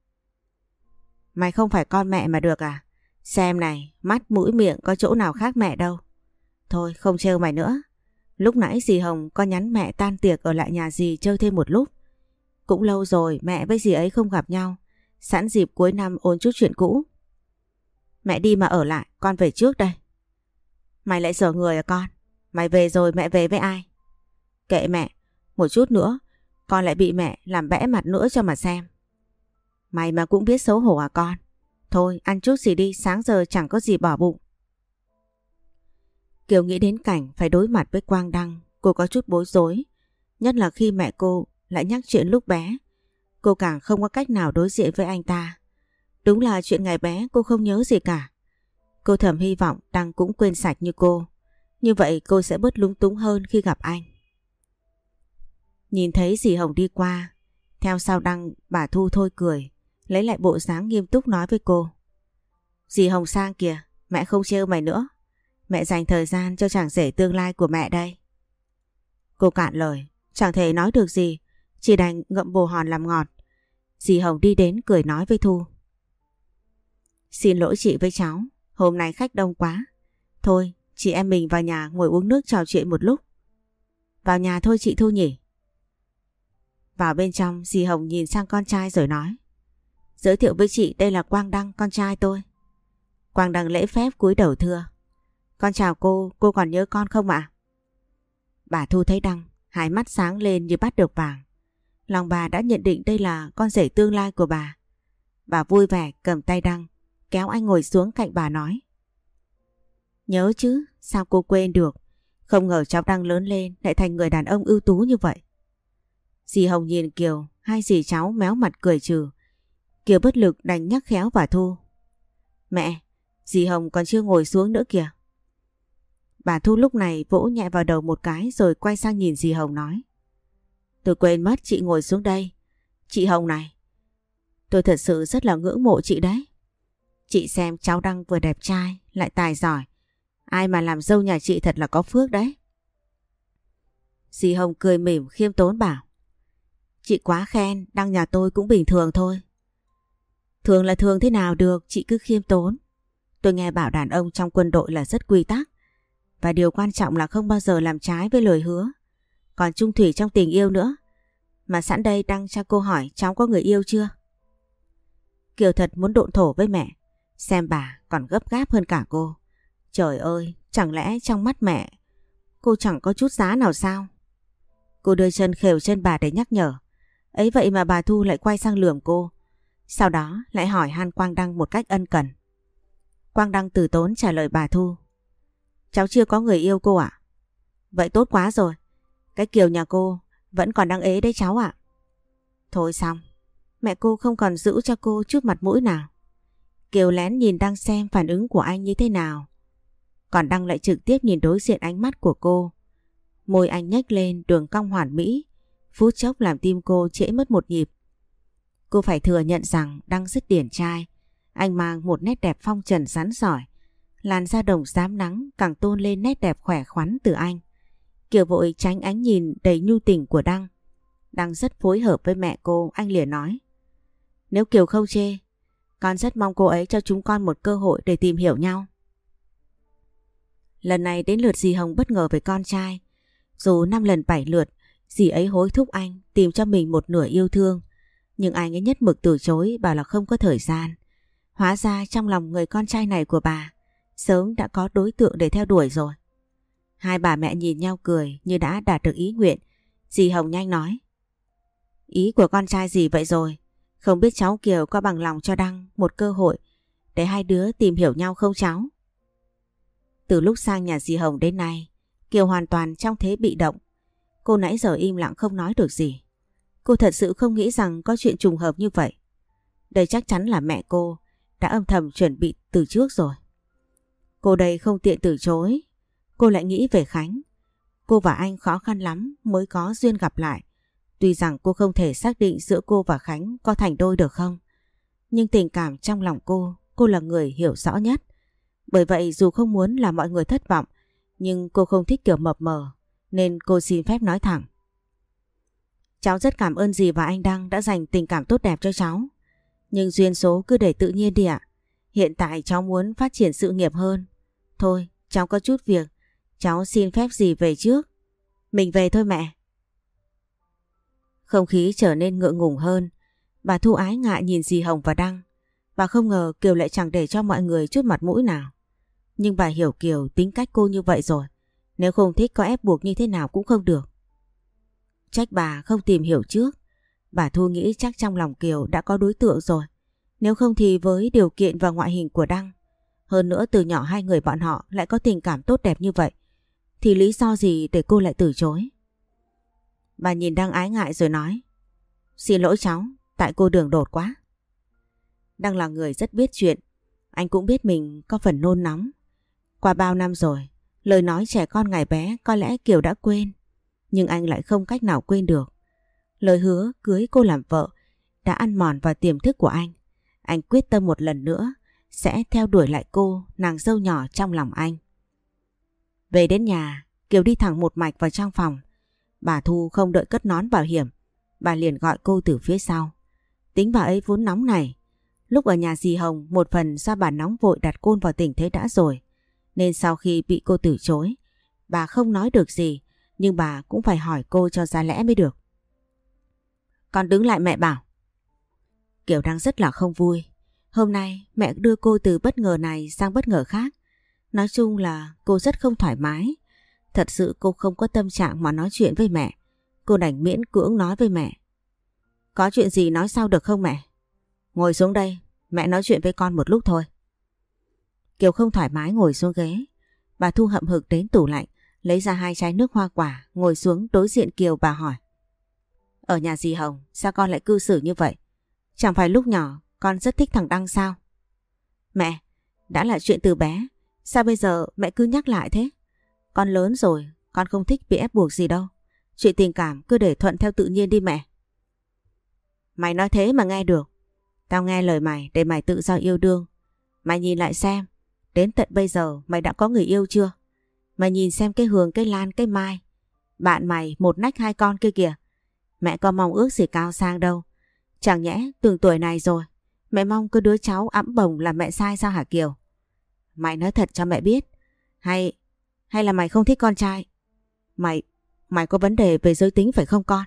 Mày không phải con mẹ mà được à? Xem này, mắt mũi miệng có chỗ nào khác mẹ đâu. Thôi không trêu mày nữa. Lúc nãy dì Hồng có nhắn mẹ tan tiệc ở lại nhà dì chơi thêm một lúc. Cũng lâu rồi mẹ với dì ấy không gặp nhau. Sẵn dịp cuối năm ôn chút chuyện cũ. Mẹ đi mà ở lại, con về trước đây. Mày lại dở người à con? Mày về rồi mẹ về với ai? Kệ mẹ, một chút nữa con lại bị mẹ làm bẽ mặt nữa cho mà xem. Mày mà cũng biết xấu hổ à con? Thôi ăn chút gì đi, sáng giờ chẳng có gì bỏ bụng. Kiều nghĩ đến cảnh phải đối mặt với Quang Đăng, cô có chút bối rối. Nhất là khi mẹ cô lại nhắc chuyện lúc bé. Cô càng không có cách nào đối diện với anh ta. Đúng là chuyện ngày bé cô không nhớ gì cả. Cô thầm hy vọng Đăng cũng quên sạch như cô. Như vậy cô sẽ bớt lúng túng hơn khi gặp anh. Nhìn thấy dì Hồng đi qua, theo sau Đăng bà Thu thôi cười, lấy lại bộ dáng nghiêm túc nói với cô. Dì Hồng sang kìa, mẹ không trêu mày nữa. Mẹ dành thời gian cho chàng rể tương lai của mẹ đây. Cô cạn lời, chẳng thể nói được gì, chỉ đành ngậm bồ hòn làm ngọt. Dì Hồng đi đến cười nói với Thu. Xin lỗi chị với cháu, hôm nay khách đông quá. Thôi, chị em mình vào nhà ngồi uống nước trò chuyện một lúc. Vào nhà thôi chị Thu nhỉ? Vào bên trong, dì Hồng nhìn sang con trai rồi nói. Giới thiệu với chị, đây là Quang Đăng, con trai tôi. Quang Đăng lễ phép cúi đầu thưa. Con chào cô, cô còn nhớ con không ạ? Bà Thu thấy Đăng, hai mắt sáng lên như bắt được vàng. Lòng bà đã nhận định đây là con rể tương lai của bà. Bà vui vẻ cầm tay Đăng, kéo anh ngồi xuống cạnh bà nói. Nhớ chứ, sao cô quên được? Không ngờ cháu Đăng lớn lên lại thành người đàn ông ưu tú như vậy. Dì Hồng nhìn Kiều, hai dì cháu méo mặt cười trừ. Kiều bất lực đành nhắc khéo bà Thu. Mẹ, dì Hồng còn chưa ngồi xuống nữa kìa. Bà Thu lúc này vỗ nhẹ vào đầu một cái rồi quay sang nhìn dì Hồng nói. Tôi quên mất chị ngồi xuống đây. Chị Hồng này, tôi thật sự rất là ngưỡng mộ chị đấy. Chị xem cháu Đăng vừa đẹp trai lại tài giỏi. Ai mà làm dâu nhà chị thật là có phước đấy. Dì Hồng cười mỉm khiêm tốn bảo. Chị quá khen, Đăng nhà tôi cũng bình thường thôi. Thường là thường thế nào được, chị cứ khiêm tốn. Tôi nghe bảo đàn ông trong quân đội là rất quy tắc. Và điều quan trọng là không bao giờ làm trái với lời hứa. Còn chung thủy trong tình yêu nữa. Mà sẵn đây Đăng cho cô hỏi cháu có người yêu chưa? Kiều thật muốn độn thổ với mẹ. Xem bà còn gấp gáp hơn cả cô. Trời ơi, chẳng lẽ trong mắt mẹ cô chẳng có chút giá nào sao? Cô đưa chân khều chân bà để nhắc nhở. Ấy vậy mà bà Thu lại quay sang lườm cô. Sau đó lại hỏi han Quang Đăng một cách ân cần. Quang Đăng từ tốn trả lời bà Thu. Cháu chưa có người yêu cô ạ? Vậy tốt quá rồi. Cái Kiều nhà cô vẫn còn đang ế đấy cháu ạ. Thôi xong, mẹ cô không còn giữ cho cô chút mặt mũi nào. Kiều lén nhìn Đăng xem phản ứng của anh như thế nào. Còn Đăng lại trực tiếp nhìn đối diện ánh mắt của cô. Môi anh nhếch lên đường cong hoàn mỹ, phút chốc làm tim cô trễ mất một nhịp. Cô phải thừa nhận rằng Đăng rất điển trai. Anh mang một nét đẹp phong trần rắn giỏi. Làn da đồng xám nắng càng tôn lên nét đẹp khỏe khoắn từ anh. Kiều vội tránh ánh nhìn đầy nhu tình của Đăng. Đăng rất phối hợp với mẹ cô, anh liền nói. Nếu Kiều không chê, con rất mong cô ấy cho chúng con một cơ hội để tìm hiểu nhau. Lần này đến lượt dì Hồng bất ngờ với con trai. Dù năm lần bảy lượt, dì ấy hối thúc anh tìm cho mình một nửa yêu thương. Nhưng anh ấy nhất mực từ chối, bảo là không có thời gian. Hóa ra trong lòng người con trai này của bà sớm đã có đối tượng để theo đuổi rồi. Hai bà mẹ nhìn nhau cười như đã đạt được ý nguyện. Dì Hồng nhanh nói. Ý của con trai gì vậy rồi? Không biết cháu Kiều có bằng lòng cho Đăng một cơ hội để hai đứa tìm hiểu nhau không cháu? Từ lúc sang nhà dì Hồng đến nay, Kiều hoàn toàn trong thế bị động. Cô nãy giờ im lặng không nói được gì. Cô thật sự không nghĩ rằng có chuyện trùng hợp như vậy. Đây chắc chắn là mẹ cô đã âm thầm chuẩn bị từ trước rồi. Cô đây không tiện từ chối. Cô lại nghĩ về Khánh. Cô và anh khó khăn lắm mới có duyên gặp lại. Tuy rằng cô không thể xác định giữa cô và Khánh có thành đôi được không. Nhưng tình cảm trong lòng cô, cô là người hiểu rõ nhất. Bởi vậy dù không muốn làm mọi người thất vọng, nhưng cô không thích kiểu mập mờ, nên cô xin phép nói thẳng. Cháu rất cảm ơn dì và anh Đăng đã dành tình cảm tốt đẹp cho cháu. Nhưng duyên số cứ để tự nhiên đi ạ. Hiện tại cháu muốn phát triển sự nghiệp hơn. Thôi, cháu có chút việc. Cháu xin phép dì về trước. Mình về thôi mẹ. Không khí trở nên ngượng ngùng hơn. Bà Thu ái ngại nhìn dì Hồng và Đăng. Bà không ngờ Kiều lại chẳng để cho mọi người chút mặt mũi nào. Nhưng bà hiểu Kiều tính cách cô như vậy rồi. Nếu không thích có ép buộc như thế nào cũng không được. Trách bà không tìm hiểu trước. Bà Thu nghĩ chắc trong lòng Kiều đã có đối tượng rồi. Nếu không thì với điều kiện và ngoại hình của Đăng, hơn nữa từ nhỏ hai người bọn họ lại có tình cảm tốt đẹp như vậy, thì lý do gì để cô lại từ chối? Bà nhìn Đăng ái ngại rồi nói. Xin lỗi cháu, tại cô đường đột quá. Đăng là người rất biết chuyện. Anh cũng biết mình có phần nôn nóng. Qua bao năm rồi, lời nói trẻ con ngày bé có lẽ Kiều đã quên. Nhưng anh lại không cách nào quên được. Lời hứa cưới cô làm vợ đã ăn mòn vào tiềm thức của anh. Anh quyết tâm một lần nữa sẽ theo đuổi lại cô, nàng dâu nhỏ trong lòng anh. Về đến nhà, Kiều đi thẳng một mạch vào trong phòng. Bà Thu không đợi cất nón bảo hiểm, bà liền gọi cô từ phía sau. Tính bà ấy vốn nóng này. Lúc ở nhà dì Hồng, một phần do bà nóng vội đặt Côn vào tình thế đã rồi. Nên sau khi bị cô từ chối, bà không nói được gì, nhưng bà cũng phải hỏi cô cho ra lẽ mới được. Con đứng lại mẹ bảo. Kiều đang rất là không vui. Hôm nay mẹ đưa cô từ bất ngờ này sang bất ngờ khác. Nói chung là cô rất không thoải mái. Thật sự cô không có tâm trạng mà nói chuyện với mẹ. Cô đành miễn cưỡng nói với mẹ. Có chuyện gì nói sau được không mẹ? Ngồi xuống đây, mẹ nói chuyện với con một lúc thôi. Kiều không thoải mái ngồi xuống ghế. Bà Thu hậm hực đến tủ lạnh, lấy ra hai chai nước hoa quả, ngồi xuống đối diện Kiều. Bà hỏi. Ở nhà dì Hồng, sao con lại cư xử như vậy? Chẳng phải lúc nhỏ con rất thích thằng Đăng sao? Mẹ, đã là chuyện từ bé, sao bây giờ mẹ cứ nhắc lại thế? Con lớn rồi, con không thích bị ép buộc gì đâu. Chuyện tình cảm cứ để thuận theo tự nhiên đi mẹ. Mày nói thế mà nghe được. Tao nghe lời mày để mày tự do yêu đương. Mày nhìn lại xem, đến tận bây giờ mày đã có người yêu chưa? Mày nhìn xem cái Hường, cái Lan, cái Mai, bạn mày một nách hai con kia kìa. Mẹ có mong ước gì cao sang đâu. Chẳng nhẽ từng tuổi này rồi mẹ mong cứ đứa cháu ẵm bồng là mẹ sai sao hả Kiều? Mày nói thật cho mẹ biết. Hay Hay là mày không thích con trai? Mày Mày có vấn đề về giới tính phải không con?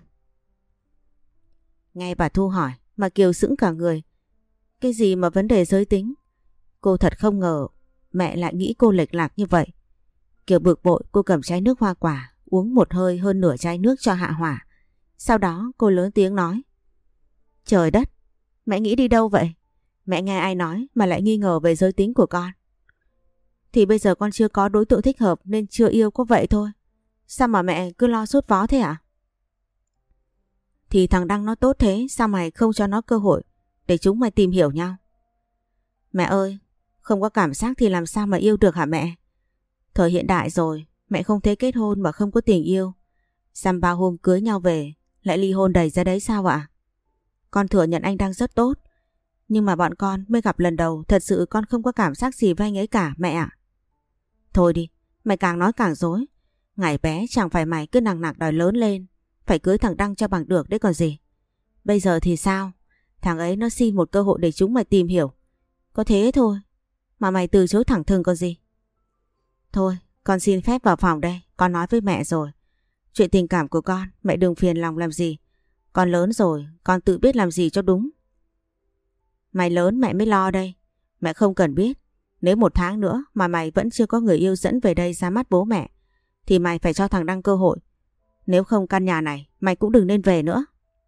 Nghe bà Thu hỏi mà Kiều sững cả người. Cái gì mà vấn đề giới tính? Cô thật không ngờ mẹ lại nghĩ cô lệch lạc như vậy. Kiều bực bội, cô cầm chai nước hoa quả uống một hơi hơn nửa chai nước cho hạ hỏa. Sau đó cô lớn tiếng nói. Trời đất, mẹ nghĩ đi đâu vậy? Mẹ nghe ai nói mà lại nghi ngờ về giới tính của con? Thì bây giờ con chưa có đối tượng thích hợp nên chưa yêu, có vậy thôi. Sao mà mẹ cứ lo sốt vó thế ạ? Thì thằng Đăng nó tốt thế, sao mày không cho nó cơ hội để chúng mày tìm hiểu nhau? Mẹ ơi, không có cảm giác thì làm sao mà yêu được hả mẹ? Thời hiện đại rồi, mẹ không thể kết hôn mà không có tình yêu. Xăm bao hôm cưới nhau về lại ly hôn đầy ra đấy sao ạ? Con thừa nhận anh Đăng rất tốt, nhưng mà bọn con mới gặp lần đầu, thật sự con không có cảm giác gì với anh ấy cả mẹ ạ. Thôi đi, mày càng nói càng dối. Ngày bé chẳng phải mày cứ nằng nặc đòi lớn lên phải cưới thằng Đăng cho bằng được đấy còn gì. Bây giờ thì sao? Thằng ấy nó xin một cơ hội để chúng mày tìm hiểu. Có thế thôi mà mày từ chối thẳng thừng còn gì. Thôi, con xin phép vào phòng đây, con nói với mẹ rồi. Chuyện tình cảm của con mẹ đừng phiền lòng làm gì. Con lớn rồi, con tự biết làm gì cho đúng. Mày lớn mẹ mới lo đây. Mẹ không cần biết. Nếu một tháng nữa mà mày vẫn chưa có người yêu dẫn về đây ra mắt bố mẹ thì mày phải cho thằng Đăng cơ hội. Nếu không căn nhà này mày cũng đừng nên về nữa.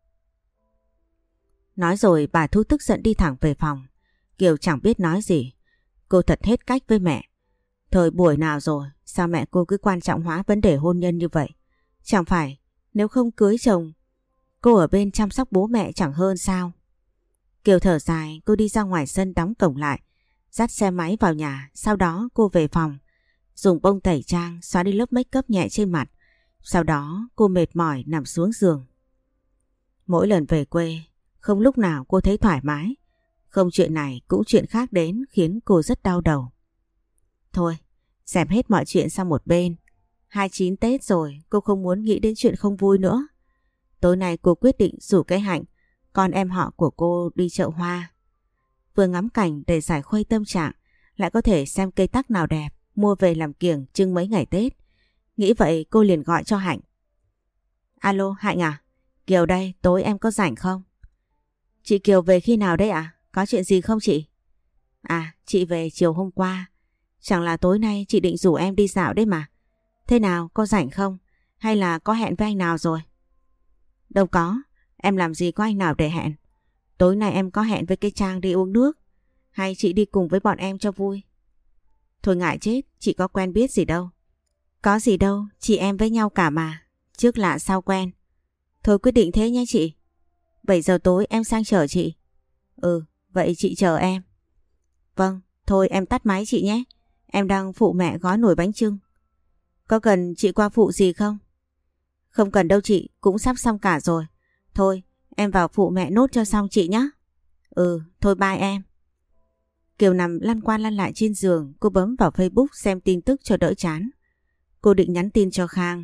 Nói rồi bà Thu tức giận đi thẳng về phòng. Kiều chẳng biết nói gì. Cô thật hết cách với mẹ. Thời buổi nào rồi sao mẹ cô cứ quan trọng hóa vấn đề hôn nhân như vậy? Chẳng phải nếu không cưới chồng cô ở bên chăm sóc bố mẹ chẳng hơn sao? Kiều thở dài, cô đi ra ngoài sân đóng cổng lại, dắt xe máy vào nhà. Sau đó cô về phòng, dùng bông tẩy trang xóa đi lớp make up nhẹ trên mặt. Sau đó cô mệt mỏi nằm xuống giường. Mỗi lần về quê, không lúc nào cô thấy thoải mái. Không chuyện này cũng chuyện khác đến khiến cô rất đau đầu. Thôi, dẹp hết mọi chuyện sang một bên. hai mươi chín Tết rồi, cô không muốn nghĩ đến chuyện không vui nữa. Tối nay cô quyết định rủ cái Hạnh, con em họ của cô, đi chợ hoa. Vừa ngắm cảnh để giải khuây tâm trạng, lại có thể xem cây tắc nào đẹp, mua về làm kiểng trưng mấy ngày Tết. Nghĩ vậy cô liền gọi cho Hạnh. Alo Hạnh à, Kiều đây, tối em có rảnh không? Chị Kiều về khi nào đấy ạ? À? Có chuyện gì không chị? À, chị về chiều hôm qua. Chẳng là tối nay chị định rủ em đi dạo đấy mà. Thế nào, có rảnh không? Hay là có hẹn với anh nào rồi? Đâu có, em làm gì có anh nào để hẹn. Tối nay em có hẹn với cái Trang đi uống nước. Hay chị đi cùng với bọn em cho vui? Thôi ngại chết, chị có quen biết gì đâu. Có gì đâu, chị em với nhau cả mà. Trước lạ sau quen. Thôi quyết định thế nhé chị. bảy giờ tối em sang chở chị. Ừ, vậy chị chờ em. Vâng, thôi em tắt máy chị nhé. Em đang phụ mẹ gói nồi bánh chưng. Có cần chị qua phụ gì không? Không cần đâu chị, cũng sắp xong cả rồi. Thôi, em vào phụ mẹ nốt cho xong chị nhé. Ừ, thôi bye em. Kiều nằm lăn qua lăn lại trên giường, cô bấm vào Facebook xem tin tức cho đỡ chán. Cô định nhắn tin cho Khang,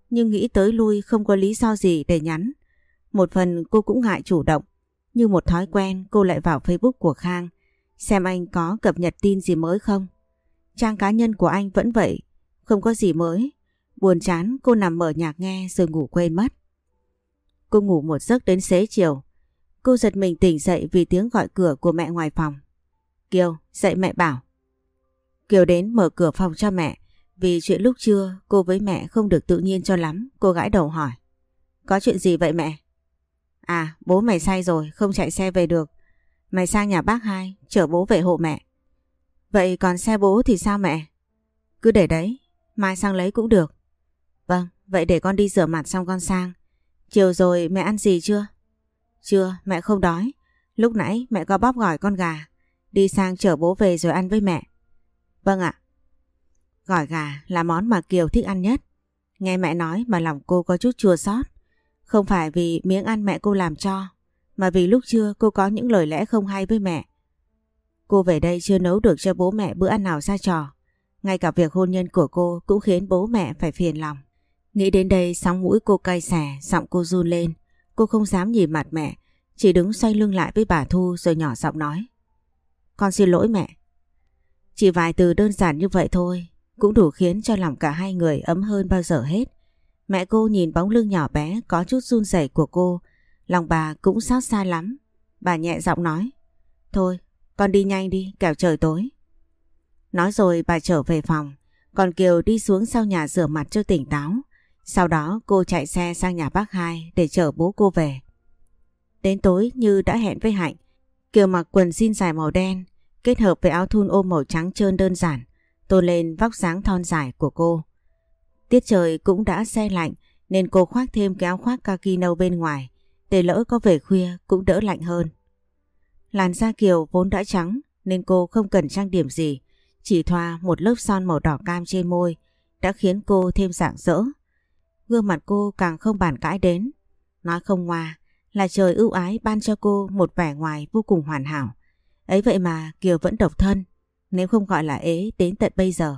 nhưng nghĩ tới lui không có lý do gì để nhắn. Một phần cô cũng ngại chủ động. Như một thói quen cô lại vào Facebook của Khang xem anh có cập nhật tin gì mới không. Trang cá nhân của anh vẫn vậy, không có gì mới. Buồn chán cô nằm mở nhạc nghe rồi ngủ quên mất. Cô ngủ một giấc đến xế chiều. Cô giật mình tỉnh dậy vì tiếng gọi cửa của mẹ ngoài phòng. Kiều, dậy mẹ bảo. Kiều đến mở cửa phòng cho mẹ. Vì chuyện lúc trưa cô với mẹ không được tự nhiên cho lắm. Cô gãi đầu hỏi. Có chuyện gì vậy mẹ? À, bố mày say rồi, không chạy xe về được. Mày sang nhà bác hai, chở bố về hộ mẹ. Vậy còn xe bố thì sao mẹ? Cứ để đấy, mai sang lấy cũng được. Vâng, vậy để con đi rửa mặt xong con sang. Chiều rồi mẹ ăn gì chưa? Chưa, mẹ không đói. Lúc nãy mẹ có bóp gỏi con gà. Đi sang chở bố về rồi ăn với mẹ. Vâng ạ. Gỏi gà là món mà Kiều thích ăn nhất. Nghe mẹ nói mà lòng cô có chút chua xót. Không phải vì miếng ăn mẹ cô làm cho, mà vì lúc trưa cô có những lời lẽ không hay với mẹ. Cô về đây chưa nấu được cho bố mẹ bữa ăn nào ra trò. Ngay cả việc hôn nhân của cô cũng khiến bố mẹ phải phiền lòng. Nghĩ đến đây sóng mũi cô cay xè, giọng cô run lên. Cô không dám nhìn mặt mẹ, chỉ đứng xoay lưng lại với bà Thu rồi nhỏ giọng nói. Con xin lỗi mẹ. Chỉ vài từ đơn giản như vậy thôi cũng đủ khiến cho lòng cả hai người ấm hơn bao giờ hết. Mẹ cô nhìn bóng lưng nhỏ bé có chút run rẩy của cô, lòng bà cũng xót xa lắm. Bà nhẹ giọng nói. Thôi, con đi nhanh đi, kẻo trời tối. Nói rồi bà trở về phòng, còn Kiều đi xuống sau nhà rửa mặt cho tỉnh táo. Sau đó cô chạy xe sang nhà bác hai để chở bố cô về. Đến tối như đã hẹn với Hạnh, Kiều mặc quần jean dài màu đen kết hợp với áo thun ôm màu trắng trơn đơn giản, tôn lên vóc dáng thon dài của cô. Tiết trời cũng đã se lạnh nên cô khoác thêm cái áo khoác kaki nâu bên ngoài để lỡ có về khuya cũng đỡ lạnh hơn. Làn da Kiều vốn đã trắng nên cô không cần trang điểm gì, chỉ thoa một lớp son màu đỏ cam trên môi đã khiến cô thêm rạng rỡ. Gương mặt cô càng không bàn cãi đến. Nói không ngoa là trời ưu ái ban cho cô một vẻ ngoài vô cùng hoàn hảo. Ấy vậy mà Kiều vẫn độc thân, nếu không gọi là ế đến tận bây giờ.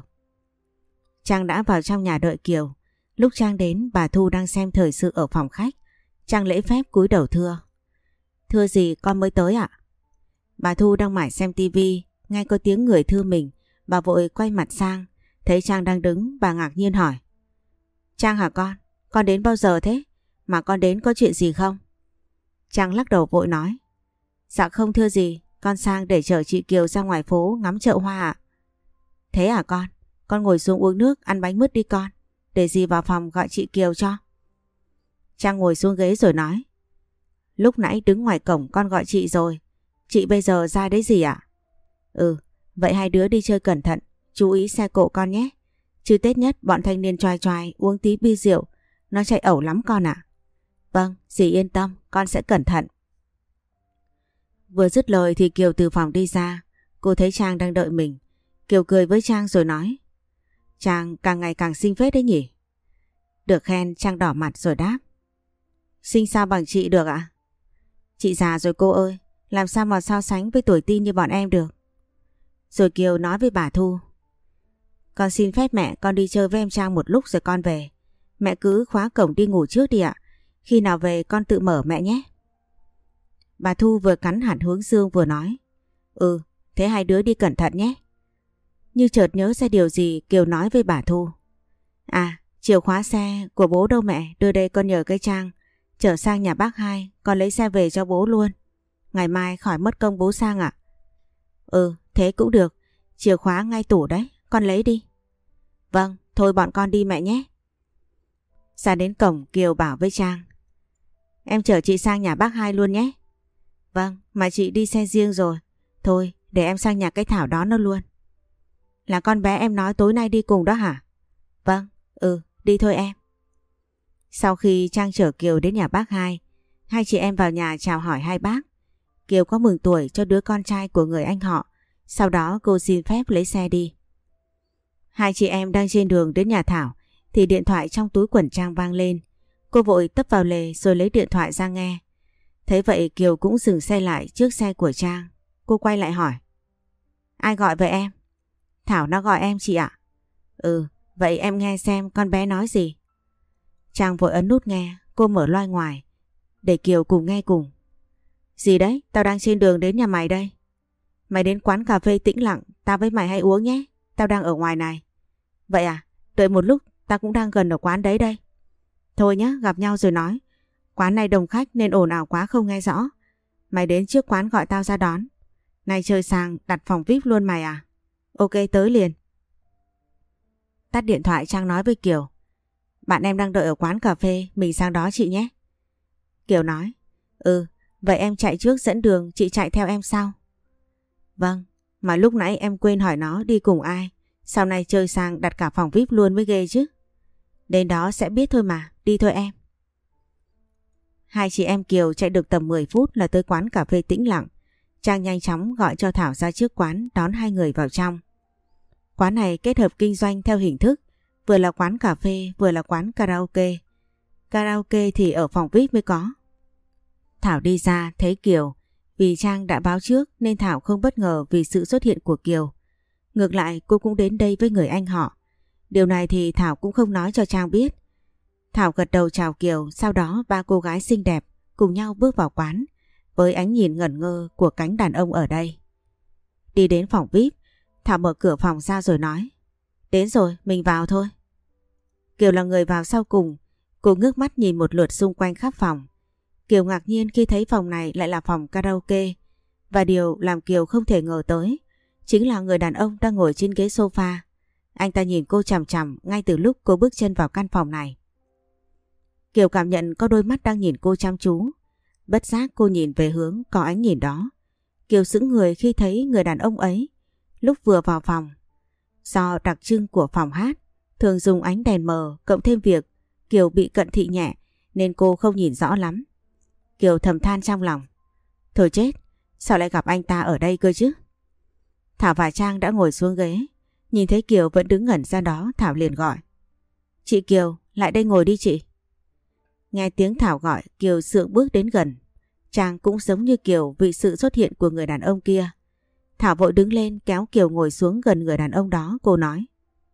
Trang đã vào trong nhà đợi Kiều. Lúc Trang đến, bà Thu đang xem thời sự ở phòng khách. Trang lễ phép cúi đầu thưa. Thưa gì, con mới tới ạ? Bà Thu đang mải xem tivi, nghe có tiếng người thưa mình, bà vội quay mặt sang. Thấy Trang đang đứng, bà ngạc nhiên hỏi. Trang hả con? Con đến bao giờ thế? Mà con đến có chuyện gì không? Trang lắc đầu vội nói. Dạ không thưa gì, con sang để chở chị Kiều ra ngoài phố ngắm chợ hoa ạ. Thế à con? Con ngồi xuống uống nước, ăn bánh mứt đi con. Để dì vào phòng gọi chị Kiều cho. Trang ngồi xuống ghế rồi nói. Lúc nãy đứng ngoài cổng con gọi chị rồi. Chị bây giờ ra đấy gì ạ? Ừ, vậy hai đứa đi chơi cẩn thận, chú ý xe cộ con nhé. Chứ Tết nhất bọn thanh niên choai choai uống tí bia rượu, nó chạy ẩu lắm con ạ. Vâng, dì yên tâm, con sẽ cẩn thận. Vừa dứt lời thì Kiều từ phòng đi ra. Cô thấy Trang đang đợi mình. Kiều cười với Trang rồi nói. Trang càng ngày càng xinh phết đấy nhỉ? Được khen Trang đỏ mặt rồi đáp. Xinh sao bằng chị được ạ? Chị già rồi cô ơi, làm sao mà so sánh với tuổi teen như bọn em được. Rồi Kiều nói với bà Thu. Con xin phép mẹ con đi chơi với em Trang một lúc rồi con về. Mẹ cứ khóa cổng đi ngủ trước đi ạ. Khi nào về con tự mở mẹ nhé. Bà Thu vừa cắn hẳn hướng dương vừa nói. Ừ, thế hai đứa đi cẩn thận nhé. Như chợt nhớ ra điều gì Kiều nói với bà Thu. À, chìa khóa xe của bố đâu mẹ, đưa đây con nhờ cái Trang chở sang nhà bác hai, con lấy xe về cho bố luôn. Ngày mai khỏi mất công bố sang ạ. Ừ, thế cũng được, chìa khóa ngay tủ đấy, con lấy đi. Vâng, thôi bọn con đi mẹ nhé. Ra đến cổng Kiều bảo với Trang. Em chở chị sang nhà bác hai luôn nhé. Vâng, mà chị đi xe riêng rồi. Thôi, để em sang nhà cái Thảo đón nó luôn. Là con bé em nói tối nay đi cùng đó hả? Vâng, ừ, đi thôi em. Sau khi Trang chở Kiều đến nhà bác hai, hai chị em vào nhà chào hỏi hai bác. Kiều có mừng tuổi cho đứa con trai của người anh họ. Sau đó cô xin phép lấy xe đi. Hai chị em đang trên đường đến nhà Thảo thì điện thoại trong túi quần Trang vang lên. Cô vội tấp vào lề rồi lấy điện thoại ra nghe. Thấy vậy Kiều cũng dừng xe lại trước xe của Trang. Cô quay lại hỏi. Ai gọi vậy em? Thảo nó gọi em chị ạ. Ừ, vậy em nghe xem con bé nói gì. Trang vội ấn nút nghe, cô mở loa ngoài để Kiều cùng nghe cùng. Gì đấy, tao đang trên đường đến nhà mày đây. Mày đến quán cà phê tĩnh lặng, tao với mày hay uống nhé. Tao đang ở ngoài này. Vậy à, đợi một lúc, tao cũng đang gần ở quán đấy đây. Thôi nhá, gặp nhau rồi nói. Quán này đông khách nên ồn ào quá không nghe rõ. Mày đến trước quán gọi tao ra đón. Này chơi sang đặt phòng vi ai pi luôn mày à? Ok, tới liền. Tắt điện thoại, Trang nói với Kiều. Bạn em đang đợi ở quán cà phê, mình sang đó chị nhé. Kiều nói. Ừ, vậy em chạy trước dẫn đường, chị chạy theo em sau. Vâng, mà lúc nãy em quên hỏi nó đi cùng ai. Sau này chơi sang đặt cả phòng vi ai pi luôn mới ghê chứ. Đến đó sẽ biết thôi mà, đi thôi em. Hai chị em Kiều chạy được tầm mười phút là tới quán cà phê tĩnh lặng. Trang nhanh chóng gọi cho Thảo ra trước quán đón hai người vào trong. Quán này kết hợp kinh doanh theo hình thức vừa là quán cà phê vừa là quán karaoke. Karaoke thì ở phòng vi ai pi mới có. Thảo đi ra thấy Kiều. Vì Trang đã báo trước nên Thảo không bất ngờ vì sự xuất hiện của Kiều. Ngược lại cô cũng đến đây với người anh họ. Điều này thì Thảo cũng không nói cho Trang biết. Thảo gật đầu chào Kiều, sau đó ba cô gái xinh đẹp cùng nhau bước vào quán với ánh nhìn ngẩn ngơ của cánh đàn ông ở đây. Đi đến phòng vi ai pi, Thảo mở cửa phòng ra rồi nói. Đến rồi, mình vào thôi. Kiều là người vào sau cùng. Cô ngước mắt nhìn một lượt xung quanh khắp phòng. Kiều ngạc nhiên khi thấy phòng này lại là phòng karaoke. Và điều làm Kiều không thể ngờ tới chính là người đàn ông đang ngồi trên ghế sofa. Anh ta nhìn cô chằm chằm ngay từ lúc cô bước chân vào căn phòng này. Kiều cảm nhận có đôi mắt đang nhìn cô chăm chú. Bất giác cô nhìn về hướng có ánh nhìn đó. Kiều sững người khi thấy người đàn ông ấy lúc vừa vào phòng. Do đặc trưng của phòng hát thường dùng ánh đèn mờ cộng thêm việc Kiều bị cận thị nhẹ nên cô không nhìn rõ lắm. Kiều thầm than trong lòng. Thôi chết, sao lại gặp anh ta ở đây cơ chứ? Thảo và Trang đã ngồi xuống ghế. Nhìn thấy Kiều vẫn đứng ngẩn ra đó, Thảo liền gọi. Chị Kiều, lại đây ngồi đi chị. Nghe tiếng Thảo gọi, Kiều sượng bước đến gần. Trang cũng giống như Kiều vì sự xuất hiện của người đàn ông kia. Thảo vội đứng lên kéo Kiều ngồi xuống gần người đàn ông đó, cô nói.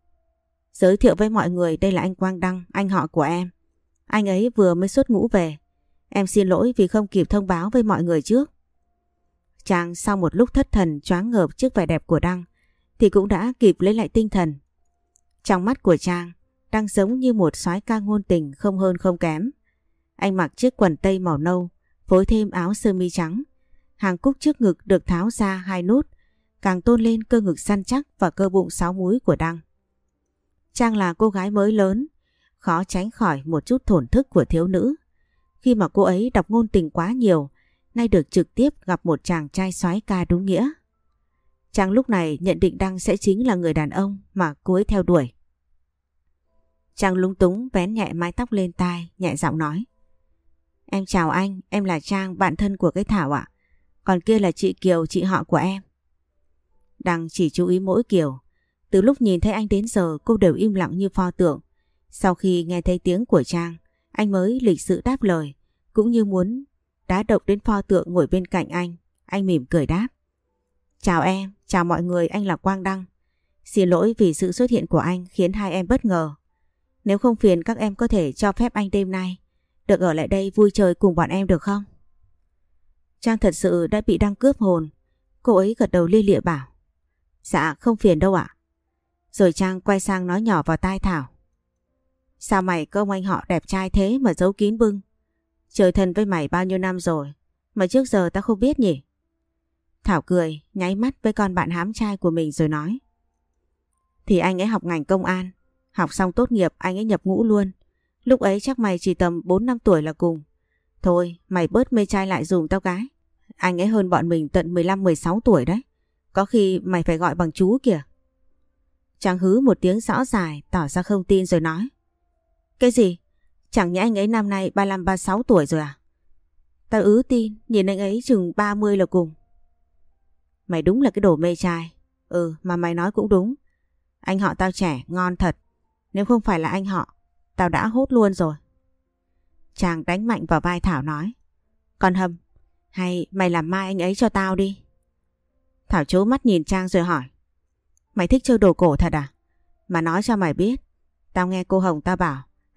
Giới thiệu với mọi người đây là anh Quang Đăng, anh họ của em. Anh ấy vừa mới xuất ngũ về. Em xin lỗi vì không kịp thông báo với mọi người trước. Trang sau một lúc thất thần choáng ngợp trước vẻ đẹp của Đăng thì cũng đã kịp lấy lại tinh thần. Trong mắt của Trang, Đăng giống như một soái ca ngôn tình không hơn không kém. Anh mặc chiếc quần tây màu nâu phối thêm áo sơ mi trắng. Hàng cúc trước ngực được tháo ra hai nút, càng tôn lên cơ ngực săn chắc và cơ bụng sáu múi của Đăng. Trang là cô gái mới lớn, khó tránh khỏi một chút thổn thức của thiếu nữ. Khi mà cô ấy đọc ngôn tình quá nhiều, nay được trực tiếp gặp một chàng trai soái ca đúng nghĩa. Trang lúc này nhận định Đăng sẽ chính là người đàn ông mà cô ấy theo đuổi. Trang lúng túng vén nhẹ mái tóc lên tai, nhẹ giọng nói. Em chào anh, em là Trang, bạn thân của cái Thảo ạ. Còn kia là chị Kiều, chị họ của em. Đăng chỉ chú ý mỗi Kiều. Từ lúc nhìn thấy anh đến giờ cô đều im lặng như pho tượng. Sau khi nghe thấy tiếng của Trang, anh mới lịch sự đáp lời, cũng như muốn đá động đến pho tượng ngồi bên cạnh anh. Anh mỉm cười đáp. Chào em, chào mọi người, anh là Quang Đăng. Xin lỗi vì sự xuất hiện của anh khiến hai em bất ngờ. Nếu không phiền các em có thể cho phép anh đêm nay được ở lại đây vui chơi cùng bọn em được không? Trang thật sự đã bị Đăng cướp hồn. Cô ấy gật đầu lia lịa bảo. Dạ không phiền đâu ạ. Rồi Trang quay sang nói nhỏ vào tai Thảo. Sao mày có ông anh họ đẹp trai thế mà giấu kín bưng? Chơi thân với mày bao nhiêu năm rồi mà trước giờ tao không biết nhỉ? Thảo cười, nháy mắt với con bạn hám trai của mình rồi nói. Thì anh ấy học ngành công an. Học xong tốt nghiệp anh ấy nhập ngũ luôn. Lúc ấy chắc mày chỉ tầm bốn năm tuổi là cùng. Thôi mày bớt mê trai lại dùm tao cái. Anh ấy hơn bọn mình tận mười lăm mười sáu tuổi đấy. Có khi mày phải gọi bằng chú kìa. Trang hứ một tiếng rõ dài tỏ ra không tin rồi nói. Cái gì? Chẳng nhẽ anh ấy năm nay ba mươi lăm ba mươi sáu tuổi rồi à? Tao ứ tin, nhìn anh ấy chừng ba mươi là cùng. Mày đúng là cái đồ mê trai. Ừ mà mày nói cũng đúng. Anh họ tao trẻ, ngon thật. Nếu không phải là anh họ, tao đã hốt luôn rồi. Chàng đánh mạnh vào vai Thảo nói. Con Hâm, hay mày làm mai anh ấy cho tao đi. Thảo trố mắt nhìn Trang rồi hỏi. Mày thích chơi đồ cổ thật à? Mà nói cho mày biết, tao nghe cô Hồng tao bảo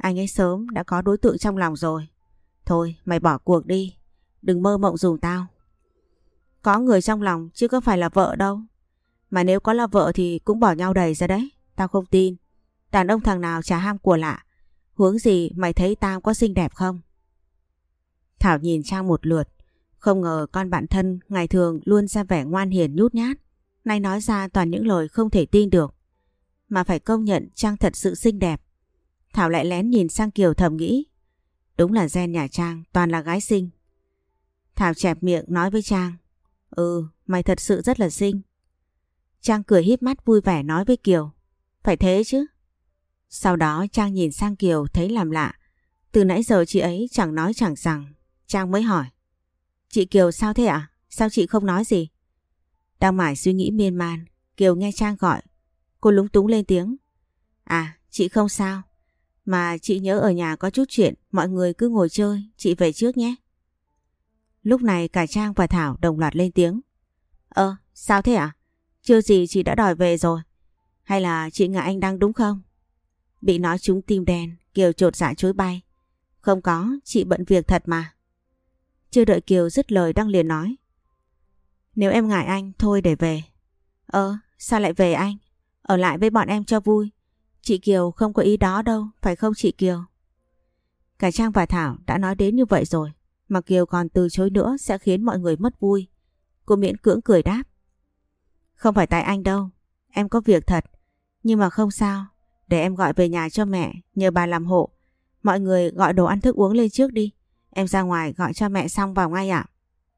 Anh ấy sớm đã có đối tượng trong lòng rồi. Thôi mày bỏ cuộc đi, đừng mơ mộng dùm tao. Có người trong lòng chứ có phải là vợ đâu. Mà nếu có là vợ thì cũng bỏ nhau đầy ra đấy. Tao không tin. Đàn ông thằng nào chả ham của lạ. Huống gì mày thấy tao có xinh đẹp không? Thảo nhìn Trang một lượt. Không ngờ con bạn thân ngày thường luôn ra vẻ ngoan hiền nhút nhát, nay nói ra toàn những lời không thể tin được. Mà phải công nhận Trang thật sự xinh đẹp. Thảo lại lén nhìn sang Kiều thầm nghĩ. Đúng là gen nhà Trang toàn là gái xinh. Thảo chẹp miệng nói với Trang. Ừ, mày thật sự rất là xinh. Trang cười híp mắt vui vẻ nói với Kiều. Phải thế chứ. Sau đó Trang nhìn sang Kiều thấy làm lạ. Từ nãy giờ chị ấy chẳng nói chẳng rằng. Trang mới hỏi. Chị Kiều sao thế ạ? Sao chị không nói gì? Đang mải suy nghĩ miên man, Kiều nghe Trang gọi. Cô lúng túng lên tiếng. À, chị không sao. Mà chị nhớ ở nhà có chút chuyện, mọi người cứ ngồi chơi, chị về trước nhé. Lúc này cả Trang và Thảo đồng loạt lên tiếng. Ơ, sao thế ạ? Chưa gì chị đã đòi về rồi. Hay là chị ngại anh Đăng đúng không? Bị nói trúng tim đen, Kiều chột dạ chối bay. Không có, chị bận việc thật mà. Chưa đợi Kiều dứt lời Đăng liền nói. Nếu em ngại anh, thôi để về. Ơ, sao lại về anh? Ở lại với bọn em cho vui. Chị Kiều không có ý đó đâu, phải không chị Kiều? Cả Trang và Thảo đã nói đến như vậy rồi, mà Kiều còn từ chối nữa sẽ khiến mọi người mất vui. Cô miễn cưỡng cười đáp. Không phải tại anh đâu, em có việc thật. Nhưng mà không sao, để em gọi về nhà cho mẹ, nhờ bà làm hộ. Mọi người gọi đồ ăn thức uống lên trước đi. Em ra ngoài gọi cho mẹ xong vào ngay ạ.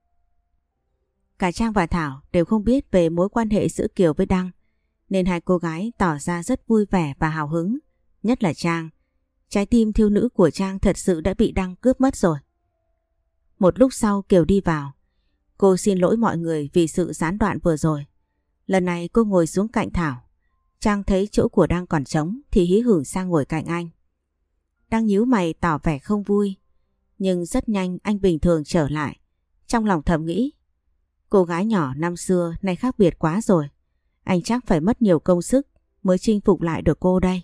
Cả Trang và Thảo đều không biết về mối quan hệ giữa Kiều với Đăng, nên hai cô gái tỏ ra rất vui vẻ và hào hứng. Nhất là Trang. Trái tim thiếu nữ của Trang thật sự đã bị Đăng cướp mất rồi. Một lúc sau Kiều đi vào. Cô xin lỗi mọi người vì sự gián đoạn vừa rồi. Lần này cô ngồi xuống cạnh Thảo. Trang thấy chỗ của Đăng còn trống thì hí hửng sang ngồi cạnh anh. Đăng nhíu mày tỏ vẻ không vui. Nhưng rất nhanh anh bình thường trở lại. Trong lòng thầm nghĩ. Cô gái nhỏ năm xưa nay khác biệt quá rồi. Anh chắc phải mất nhiều công sức mới chinh phục lại được cô đây.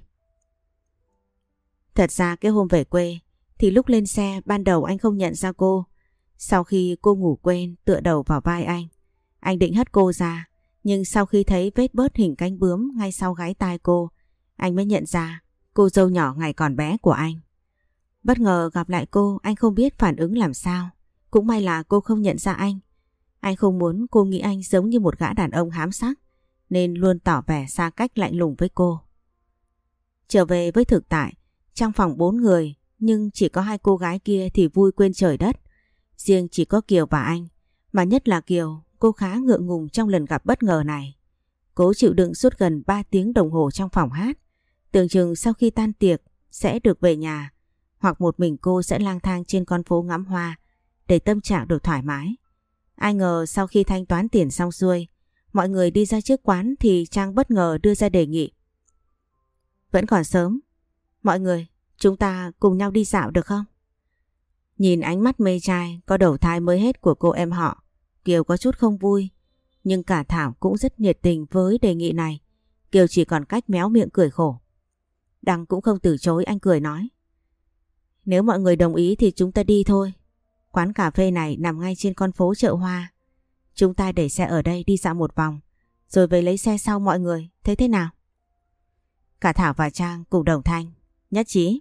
Thật ra cái hôm về quê thì lúc lên xe ban đầu anh không nhận ra cô. Sau khi cô ngủ quên tựa đầu vào vai anh, anh định hất cô ra. Nhưng sau khi thấy vết bớt hình cánh bướm ngay sau gáy tai cô, anh mới nhận ra cô dâu nhỏ ngày còn bé của anh. Bất ngờ gặp lại cô, anh không biết phản ứng làm sao. Cũng may là cô không nhận ra anh. Anh không muốn cô nghĩ anh giống như một gã đàn ông hám sắc, nên luôn tỏ vẻ xa cách lạnh lùng với cô. Trở về với thực tại, trong phòng bốn người, nhưng chỉ có hai cô gái kia thì vui quên trời đất. Riêng chỉ có Kiều và anh, mà nhất là Kiều, cô khá ngượng ngùng trong lần gặp bất ngờ này. Cố chịu đựng suốt gần ba tiếng đồng hồ trong phòng hát. Tưởng chừng sau khi tan tiệc sẽ được về nhà, hoặc một mình cô sẽ lang thang trên con phố ngắm hoa để tâm trạng được thoải mái. Ai ngờ sau khi thanh toán tiền xong xuôi, mọi người đi ra trước quán thì Trang bất ngờ đưa ra đề nghị. Vẫn còn sớm, mọi người chúng ta cùng nhau đi dạo được không? Nhìn ánh mắt mê trai có đầu thai mới hết của cô em họ, Kiều có chút không vui. Nhưng cả Thảo cũng rất nhiệt tình với đề nghị này. Kiều chỉ còn cách méo miệng cười khổ. Đăng cũng không từ chối, anh cười nói. Nếu mọi người đồng ý thì chúng ta đi thôi. Quán cà phê này nằm ngay trên con phố chợ hoa. Chúng ta để xe ở đây đi dạo một vòng, rồi về lấy xe sau mọi người, thấy thế nào? Cả Thảo và Trang cùng đồng thanh, nhất trí.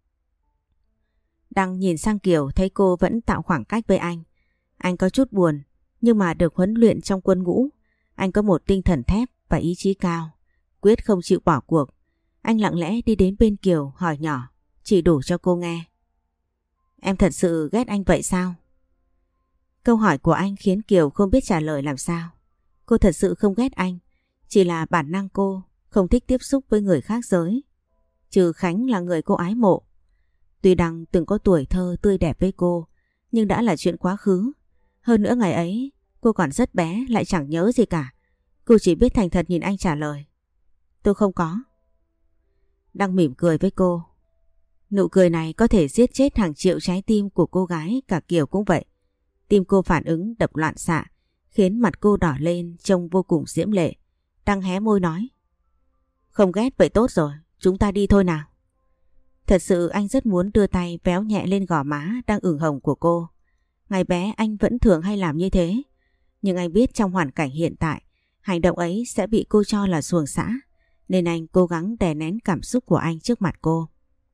Đăng nhìn sang Kiều thấy cô vẫn tạo khoảng cách với anh. Anh có chút buồn, nhưng mà được huấn luyện trong quân ngũ, anh có một tinh thần thép và ý chí cao, quyết không chịu bỏ cuộc. Anh lặng lẽ đi đến bên Kiều hỏi nhỏ, chỉ đủ cho cô nghe. Em thật sự ghét anh vậy sao? Câu hỏi của anh khiến Kiều không biết trả lời làm sao. Cô thật sự không ghét anh, chỉ là bản năng cô không thích tiếp xúc với người khác giới. Trừ Khánh là người cô ái mộ. Tuy Đăng từng có tuổi thơ tươi đẹp với cô, nhưng đã là chuyện quá khứ. Hơn nữa ngày ấy cô còn rất bé, lại chẳng nhớ gì cả. Cô chỉ biết thành thật nhìn anh trả lời. Tôi không có. Đăng mỉm cười với cô. Nụ cười này có thể giết chết hàng triệu trái tim của cô gái, cả Kiều cũng vậy. Tim cô phản ứng đập loạn xạ, khiến mặt cô đỏ lên trông vô cùng diễm lệ. Đăng hé môi nói. Không ghét vậy tốt rồi, chúng ta đi thôi nào. Thật sự anh rất muốn đưa tay véo nhẹ lên gò má đang ửng hồng của cô. Ngày bé anh vẫn thường hay làm như thế. Nhưng anh biết trong hoàn cảnh hiện tại, hành động ấy sẽ bị cô cho là xuồng xã. Nên anh cố gắng đè nén cảm xúc của anh trước mặt cô.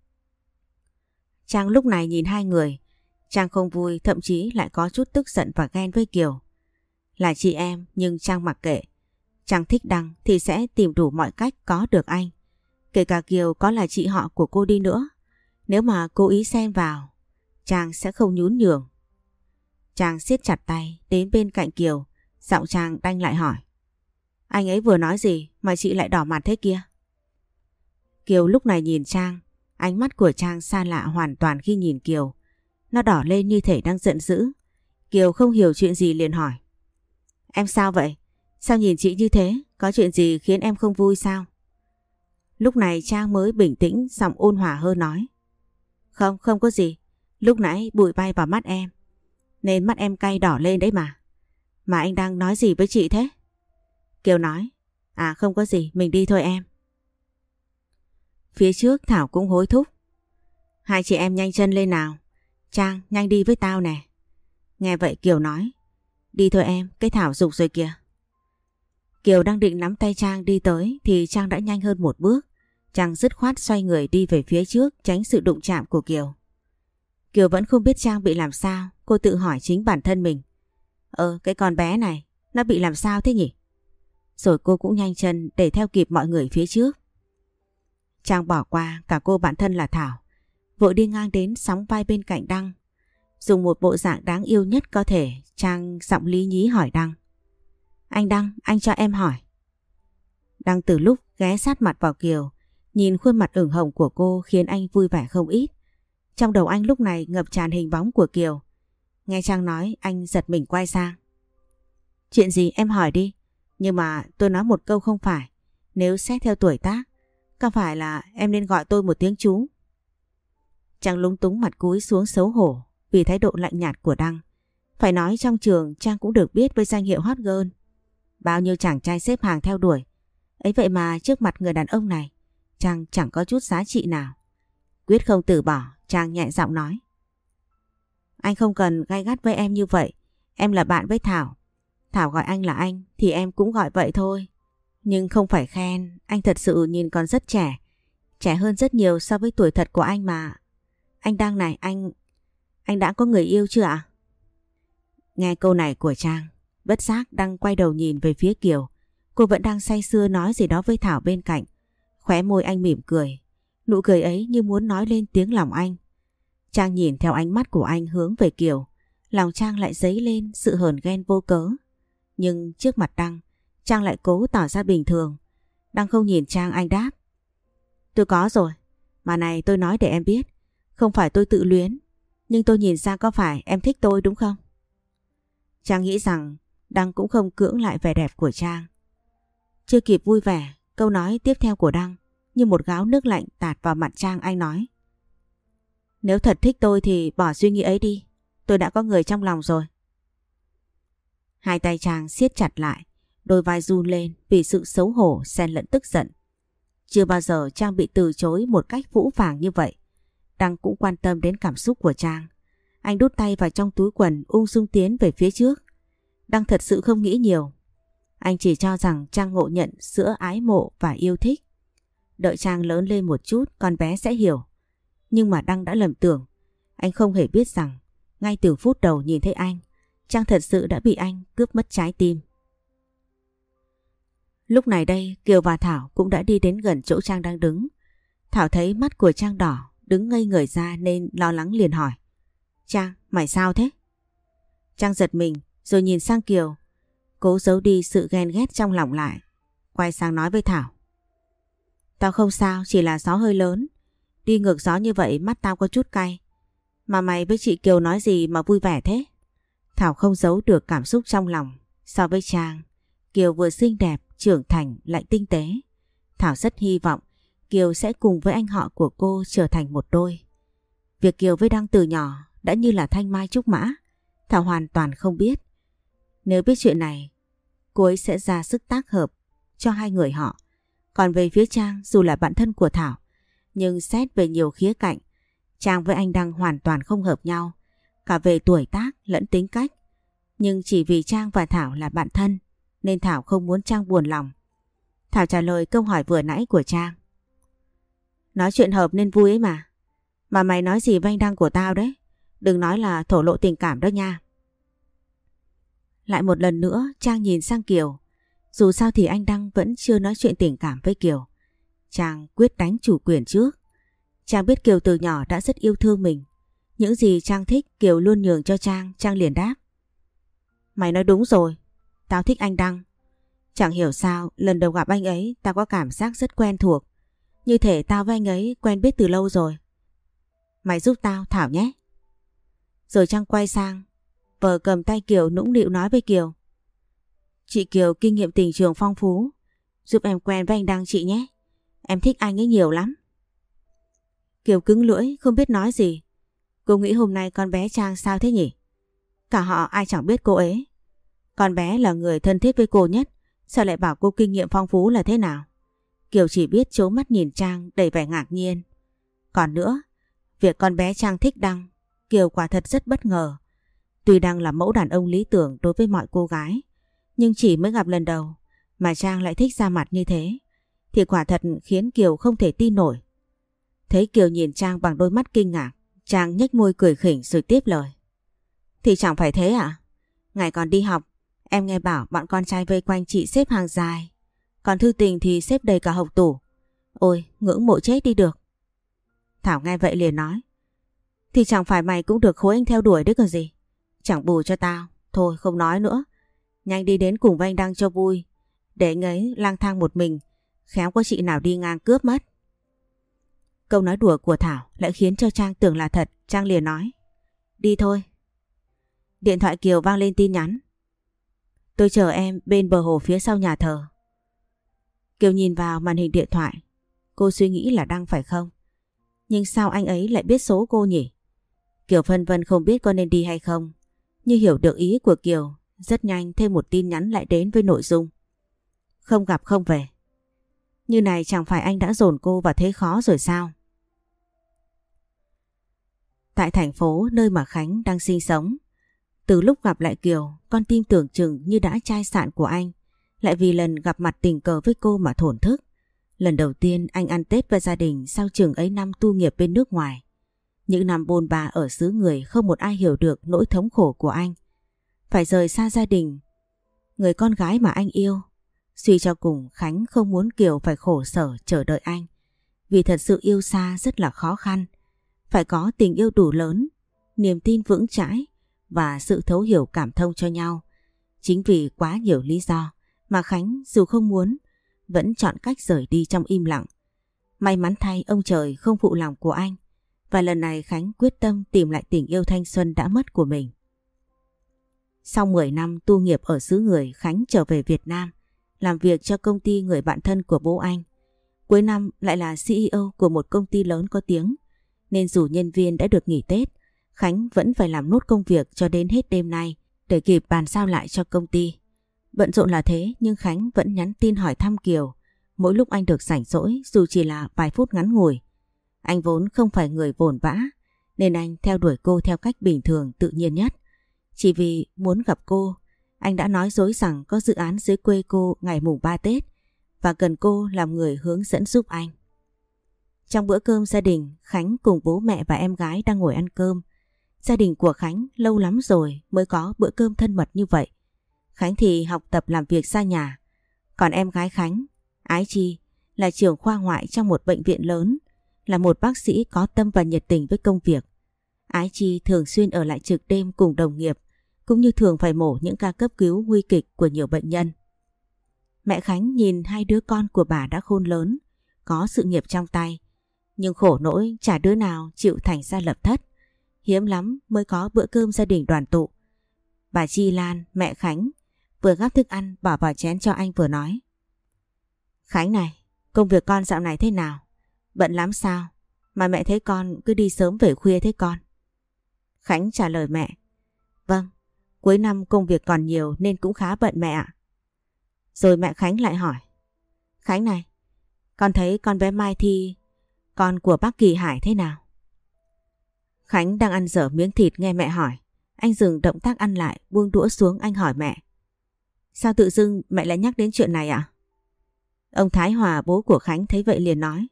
Trang lúc này nhìn hai người. Trang không vui, thậm chí lại có chút tức giận và ghen với Kiều. Là chị em nhưng Trang mặc kệ. Trang thích Đăng thì sẽ tìm đủ mọi cách có được anh. Kể cả Kiều có là chị họ của cô đi nữa. Nếu mà cố ý xen vào, Trang sẽ không nhún nhường. Trang siết chặt tay đến bên cạnh Kiều. Giọng Trang đanh lại hỏi. Anh ấy vừa nói gì mà chị lại đỏ mặt thế kia? Kiều lúc này nhìn Trang. Ánh mắt của Trang xa lạ hoàn toàn khi nhìn Kiều. Nó đỏ lên như thể đang giận dữ. Kiều không hiểu chuyện gì liền hỏi. Em sao vậy? Sao nhìn chị như thế? Có chuyện gì khiến em không vui sao? Lúc này Trang mới bình tĩnh, giọng ôn hòa hơn nói. Không, không có gì. Lúc nãy bụi bay vào mắt em, nên mắt em cay đỏ lên đấy mà. Mà anh đang nói gì với chị thế? Kiều nói. À không có gì, mình đi thôi em. Phía trước Thảo cũng hối thúc. Hai chị em nhanh chân lên nào. Trang, nhanh đi với tao nè. Nghe vậy Kiều nói. Đi thôi em, cái Thảo giục rồi kìa. Kiều đang định nắm tay Trang đi tới thì Trang đã nhanh hơn một bước. Trang dứt khoát xoay người đi về phía trước tránh sự đụng chạm của Kiều. Kiều vẫn không biết Trang bị làm sao, cô tự hỏi chính bản thân mình. Ờ, cái con bé này, nó bị làm sao thế nhỉ? Rồi cô cũng nhanh chân để theo kịp mọi người phía trước. Trang bỏ qua cả cô bạn thân là Thảo, vội đi ngang đến sóng vai bên cạnh Đăng. Dùng một bộ dạng đáng yêu nhất có thể, Trang giọng lý nhí hỏi Đăng. Anh Đăng, anh cho em hỏi. Đăng từ lúc ghé sát mặt vào Kiều, nhìn khuôn mặt ửng hồng của cô khiến anh vui vẻ không ít. Trong đầu anh lúc này ngập tràn hình bóng của Kiều. Nghe Trang nói anh giật mình quay sang. Chuyện gì em hỏi đi. Nhưng mà tôi nói một câu không phải. Nếu xét theo tuổi tác, có phải là em nên gọi tôi một tiếng chú? Trang lúng túng mặt cúi xuống xấu hổ vì thái độ lạnh nhạt của Đăng. Phải nói trong trường Trang cũng được biết với danh hiệu hot girl. Bao nhiêu chàng trai xếp hàng theo đuổi. Ấy vậy mà trước mặt người đàn ông này, Trang chẳng có chút giá trị nào. Quyết không từ bỏ, Trang nhẹ giọng nói. Anh không cần gay gắt với em như vậy. Em là bạn với Thảo. Thảo gọi anh là anh thì em cũng gọi vậy thôi. Nhưng không phải khen, anh thật sự nhìn còn rất trẻ. Trẻ hơn rất nhiều so với tuổi thật của anh mà. Anh Đăng này, anh... Anh đã có người yêu chưa ạ? Nghe câu này của Trang, bất giác Đăng quay đầu nhìn về phía Kiều. Cô vẫn đang say sưa nói gì đó với Thảo bên cạnh. Khóe môi anh mỉm cười. Nụ cười ấy như muốn nói lên tiếng lòng anh. Trang nhìn theo ánh mắt của anh hướng về Kiều. Lòng Trang lại dấy lên sự hờn ghen vô cớ. Nhưng trước mặt Đăng, Trang lại cố tỏ ra bình thường. Đăng không nhìn Trang, anh đáp. Tôi có rồi. Mà này, tôi nói để em biết. Không phải tôi tự luyến, nhưng tôi nhìn ra có phải em thích tôi đúng không? Trang nghĩ rằng Đăng cũng không cưỡng lại vẻ đẹp của Trang. Chưa kịp vui vẻ, câu nói tiếp theo của Đăng như một gáo nước lạnh tạt vào mặt Trang. Anh nói. Nếu thật thích tôi thì bỏ suy nghĩ ấy đi. Tôi đã có người trong lòng rồi. Hai tay Trang siết chặt lại, đôi vai run lên vì sự xấu hổ xen lẫn tức giận. Chưa bao giờ Trang bị từ chối một cách phũ phàng như vậy. Đăng cũng quan tâm đến cảm xúc của Trang. Anh đút tay vào trong túi quần ung dung tiến về phía trước. Đăng thật sự không nghĩ nhiều. Anh chỉ cho rằng Trang ngộ nhận giữa ái mộ và yêu thích. Đợi Trang lớn lên một chút con bé sẽ hiểu. Nhưng mà Đăng đã lầm tưởng. Anh không hề biết rằng ngay từ phút đầu nhìn thấy anh, Trang thật sự đã bị anh cướp mất trái tim. Lúc này đây Kiều và Thảo cũng đã đi đến gần chỗ Trang đang đứng. Thảo thấy mắt của Trang đỏ, đứng ngây người ra nên lo lắng liền hỏi. Trang, mày sao thế? Trang giật mình rồi nhìn sang Kiều, cố giấu đi sự ghen ghét trong lòng lại. Quay sang nói với Thảo. Tao không sao, chỉ là gió hơi lớn. Đi ngược gió như vậy mắt tao có chút cay. Mà mày với chị Kiều nói gì mà vui vẻ thế? Thảo không giấu được cảm xúc trong lòng. So với Trang, Kiều vừa xinh đẹp, trưởng thành lại tinh tế. Thảo rất hy vọng Kiều sẽ cùng với anh họ của cô trở thành một đôi. Việc Kiều với Đăng từ nhỏ đã như là thanh mai trúc mã. Thảo hoàn toàn không biết. Nếu biết chuyện này, cô ấy sẽ ra sức tác hợp cho hai người họ. Còn về phía Trang, dù là bạn thân của Thảo, Nhưng xét về nhiều khía cạnh, Trang với anh Đăng hoàn toàn không hợp nhau, cả về tuổi tác lẫn tính cách. Nhưng chỉ vì Trang và Thảo là bạn thân nên Thảo không muốn Trang buồn lòng. Thảo trả lời câu hỏi vừa nãy của Trang. Nói chuyện hợp nên vui ấy mà. Mà mày nói gì với anh Đăng của tao đấy? Đừng nói là thổ lộ tình cảm đó nha. Lại một lần nữa Trang nhìn sang Kiều. Dù sao thì anh Đăng vẫn chưa nói chuyện tình cảm với Kiều. Trang quyết đánh chủ quyền trước. Trang biết Kiều từ nhỏ đã rất yêu thương mình. Những gì Trang thích Kiều luôn nhường cho Trang. Trang liền đáp. Mày nói đúng rồi. Tao thích anh Đăng. Chẳng hiểu sao lần đầu gặp anh ấy tao có cảm giác rất quen thuộc. Như thể tao với anh ấy quen biết từ lâu rồi. Mày giúp tao Thảo nhé. Rồi Trang quay sang, vờ cầm tay Kiều nũng nịu nói với Kiều. Chị Kiều kinh nghiệm tình trường phong phú, giúp em quen với anh Đăng chị nhé. Em thích anh ấy nhiều lắm. Kiều cứng lưỡi không biết nói gì. Cô nghĩ hôm nay con bé Trang sao thế nhỉ? Cả họ ai chẳng biết cô ấy. Con bé là người thân thiết với cô nhất, sao lại bảo cô kinh nghiệm phong phú là thế nào? Kiều chỉ biết trố mắt nhìn Trang đầy vẻ ngạc nhiên. Còn nữa, việc con bé Trang thích Đăng, Kiều quả thật rất bất ngờ. Tuy Đăng là mẫu đàn ông lý tưởng đối với mọi cô gái, nhưng chỉ mới gặp lần đầu mà Trang lại thích ra mặt như thế, thì quả thật khiến Kiều không thể tin nổi. Thấy Kiều nhìn Trang bằng đôi mắt kinh ngạc, Trang nhếch môi cười khỉnh rồi tiếp lời. Thì chẳng phải thế à? Ngày còn đi học, em nghe bảo bọn con trai vây quanh chị xếp hàng dài, còn thư tình thì xếp đầy cả hộc tủ. Ôi, ngưỡng mộ chết đi được. Thảo nghe vậy liền nói. Thì chẳng phải mày cũng được khối anh theo đuổi đấy còn gì. Chẳng bù cho tao. Thôi không nói nữa. Nhanh đi đến cùng với anh Đăng cho vui. Để anh ấy lang thang một mình, khéo có chị nào đi ngang cướp mất. Câu nói đùa của Thảo lại khiến cho Trang tưởng là thật. Trang liền nói. Đi thôi. Điện thoại Kiều vang lên tin nhắn. Tôi chờ em bên bờ hồ phía sau nhà thờ. Kiều nhìn vào màn hình điện thoại. Cô suy nghĩ là Đăng phải không? Nhưng sao anh ấy lại biết số cô nhỉ? Kiều phân vân không biết có nên đi hay không. Như hiểu được ý của Kiều, rất nhanh thêm một tin nhắn lại đến với nội dung. Không gặp không về. Như này chẳng phải anh đã dồn cô vào thế khó rồi sao? Tại thành phố nơi mà Khánh đang sinh sống, từ lúc gặp lại Kiều, con tim tưởng chừng như đã chai sạn của anh lại vì lần gặp mặt tình cờ với cô mà thổn thức. Lần đầu tiên anh ăn Tết với gia đình sau chừng ấy năm tu nghiệp bên nước ngoài. Những năm bôn ba ở xứ người không một ai hiểu được nỗi thống khổ của anh. Phải rời xa gia đình, người con gái mà anh yêu. Suy cho cùng Khánh không muốn Kiều phải khổ sở chờ đợi anh. Vì thật sự yêu xa rất là khó khăn. Phải có tình yêu đủ lớn, niềm tin vững chãi và sự thấu hiểu cảm thông cho nhau. Chính vì quá nhiều lý do mà Khánh dù không muốn vẫn chọn cách rời đi trong im lặng. May mắn thay ông trời không phụ lòng của anh, và lần này Khánh quyết tâm tìm lại tình yêu thanh xuân đã mất của mình. Sau mười năm tu nghiệp ở xứ người, Khánh trở về Việt Nam làm việc cho công ty người bạn thân của bố anh. Cuối năm lại là xê e ô của một công ty lớn có tiếng, nên dù nhân viên đã được nghỉ Tết, Khánh vẫn phải làm nốt công việc cho đến hết đêm nay để kịp bàn giao lại cho công ty. Bận rộn là thế nhưng Khánh vẫn nhắn tin hỏi thăm Kiều mỗi lúc anh được rảnh rỗi, dù chỉ là vài phút ngắn ngủi. Anh vốn không phải người vồn vã nên anh theo đuổi cô theo cách bình thường tự nhiên nhất. Chỉ vì muốn gặp cô, anh đã nói dối rằng có dự án dưới quê cô ngày mùng ba Tết và cần cô làm người hướng dẫn giúp anh. Trong bữa cơm gia đình, Khánh cùng bố mẹ và em gái đang ngồi ăn cơm. Gia đình của Khánh lâu lắm rồi mới có bữa cơm thân mật như vậy. Khánh thì học tập làm việc xa nhà, còn em gái Khánh, Ái Chi, là trưởng khoa ngoại trong một bệnh viện lớn, là một bác sĩ có tâm và nhiệt tình với công việc. Ái Chi thường xuyên ở lại trực đêm cùng đồng nghiệp, cũng như thường phải mổ những ca cấp cứu nguy kịch của nhiều bệnh nhân. Mẹ Khánh nhìn hai đứa con của bà đã khôn lớn, có sự nghiệp trong tay, nhưng khổ nỗi chả đứa nào chịu thành ra lập thất. Hiếm lắm mới có bữa cơm gia đình đoàn tụ. Bà Chi Lan, mẹ Khánh, vừa gắp thức ăn bỏ vào chén cho anh vừa nói. Khánh này, công việc con dạo này thế nào? Bận lắm sao? Mà mẹ thấy con cứ đi sớm về khuya thế con? Khánh trả lời mẹ. Vâng, cuối năm công việc còn nhiều nên cũng khá bận mẹ ạ. Rồi mẹ Khánh lại hỏi. Khánh này, con thấy con bé Mai Thi con của bác Kỳ Hải thế nào? Khánh đang ăn dở miếng thịt nghe mẹ hỏi. Anh dừng động tác ăn lại, buông đũa xuống, anh hỏi mẹ. Sao tự dưng mẹ lại nhắc đến chuyện này ạ? Ông Thái Hòa, bố của Khánh, thấy vậy liền nói.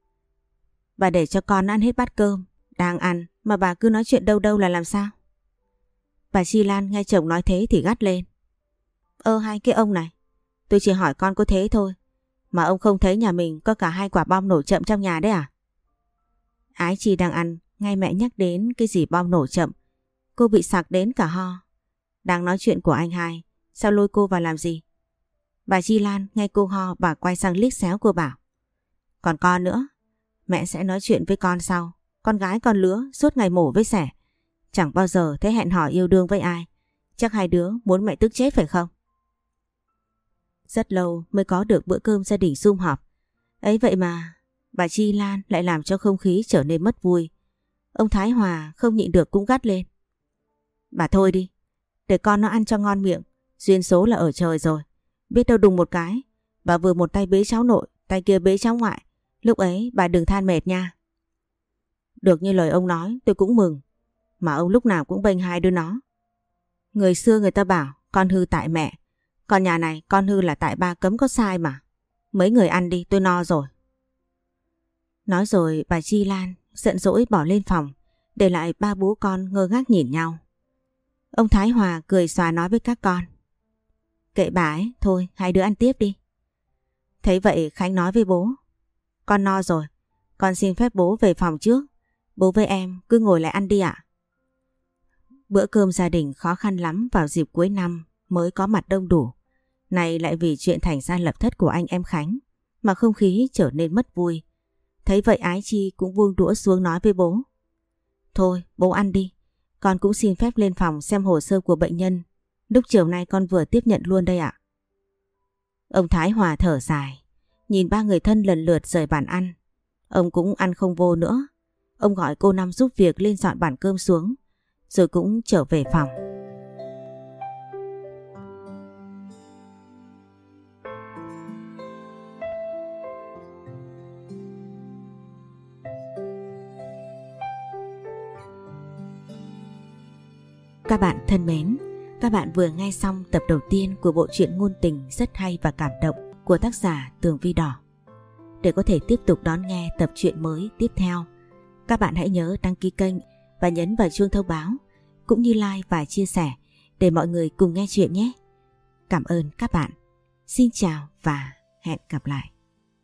Bà để cho con ăn hết bát cơm, đang ăn mà bà cứ nói chuyện đâu đâu là làm sao? Bà Chi Lan nghe chồng nói thế thì gắt lên. Ơ hai cái ông này, tôi chỉ hỏi con có thế thôi, mà ông không thấy nhà mình có cả hai quả bom nổ chậm trong nhà đấy à? Ái Chi đang ăn, nghe mẹ nhắc đến cái gì bom nổ chậm, cô bị sặc đến cả ho. Đang nói chuyện của anh hai, sao lôi cô vào làm gì? Bà Chi Lan nghe cô ho, bà quay sang liếc xéo cô bảo. Còn con nữa, mẹ sẽ nói chuyện với con sau. Con gái con lứa suốt ngày mổ với xẻ, chẳng bao giờ thấy hẹn hò yêu đương với ai. Chắc hai đứa muốn mẹ tức chết phải không? Rất lâu mới có được bữa cơm gia đình sum họp. Ấy vậy mà bà Chi Lan lại làm cho không khí trở nên mất vui. Ông Thái Hòa không nhịn được cũng gắt lên. Bà thôi đi, để con nó ăn cho ngon miệng. Duyên số là ở trời rồi. Biết đâu đùng một cái, bà vừa một tay bế cháu nội, tay kia bế cháu ngoại. Lúc ấy bà đừng than mệt nha. Được như lời ông nói tôi cũng mừng. Mà ông lúc nào cũng bênh hai đứa nó. Người xưa người ta bảo con hư tại mẹ, còn nhà này con hư là tại ba cấm có sai mà. Mấy người ăn đi, tôi no rồi. Nói rồi bà Chi Lan giận dỗi bỏ lên phòng, để lại ba bố con ngơ ngác nhìn nhau. Ông Thái Hòa cười xòa nói với các con. Kệ bà ấy, thôi hai đứa ăn tiếp đi. Thấy vậy Khánh nói với bố. Con no rồi, con xin phép bố về phòng trước. Bố với em cứ ngồi lại ăn đi ạ. Bữa cơm gia đình khó khăn lắm vào dịp cuối năm mới có mặt đông đủ. Này lại vì chuyện thành ra lập thất của anh em Khánh mà không khí trở nên mất vui. Thấy vậy Ái Chi cũng buông đũa xuống nói với bố. Thôi bố ăn đi, con cũng xin phép lên phòng xem hồ sơ của bệnh nhân. Lúc chiều nay con vừa tiếp nhận luôn đây ạ. Ông Thái Hòa thở dài, nhìn ba người thân lần lượt rời bàn ăn. Ông cũng ăn không vô nữa. Ông gọi cô Năm giúp việc lên dọn bàn cơm xuống, rồi cũng trở về phòng. Các bạn thân mến, các bạn vừa nghe xong tập đầu tiên của bộ truyện ngôn tình rất hay và cảm động của tác giả Tường Vi Đỏ. Để có thể tiếp tục đón nghe tập truyện mới tiếp theo, các bạn hãy nhớ đăng ký kênh và nhấn vào chuông thông báo, cũng như like và chia sẻ để mọi người cùng nghe chuyện nhé. Cảm ơn các bạn. Xin chào và hẹn gặp lại.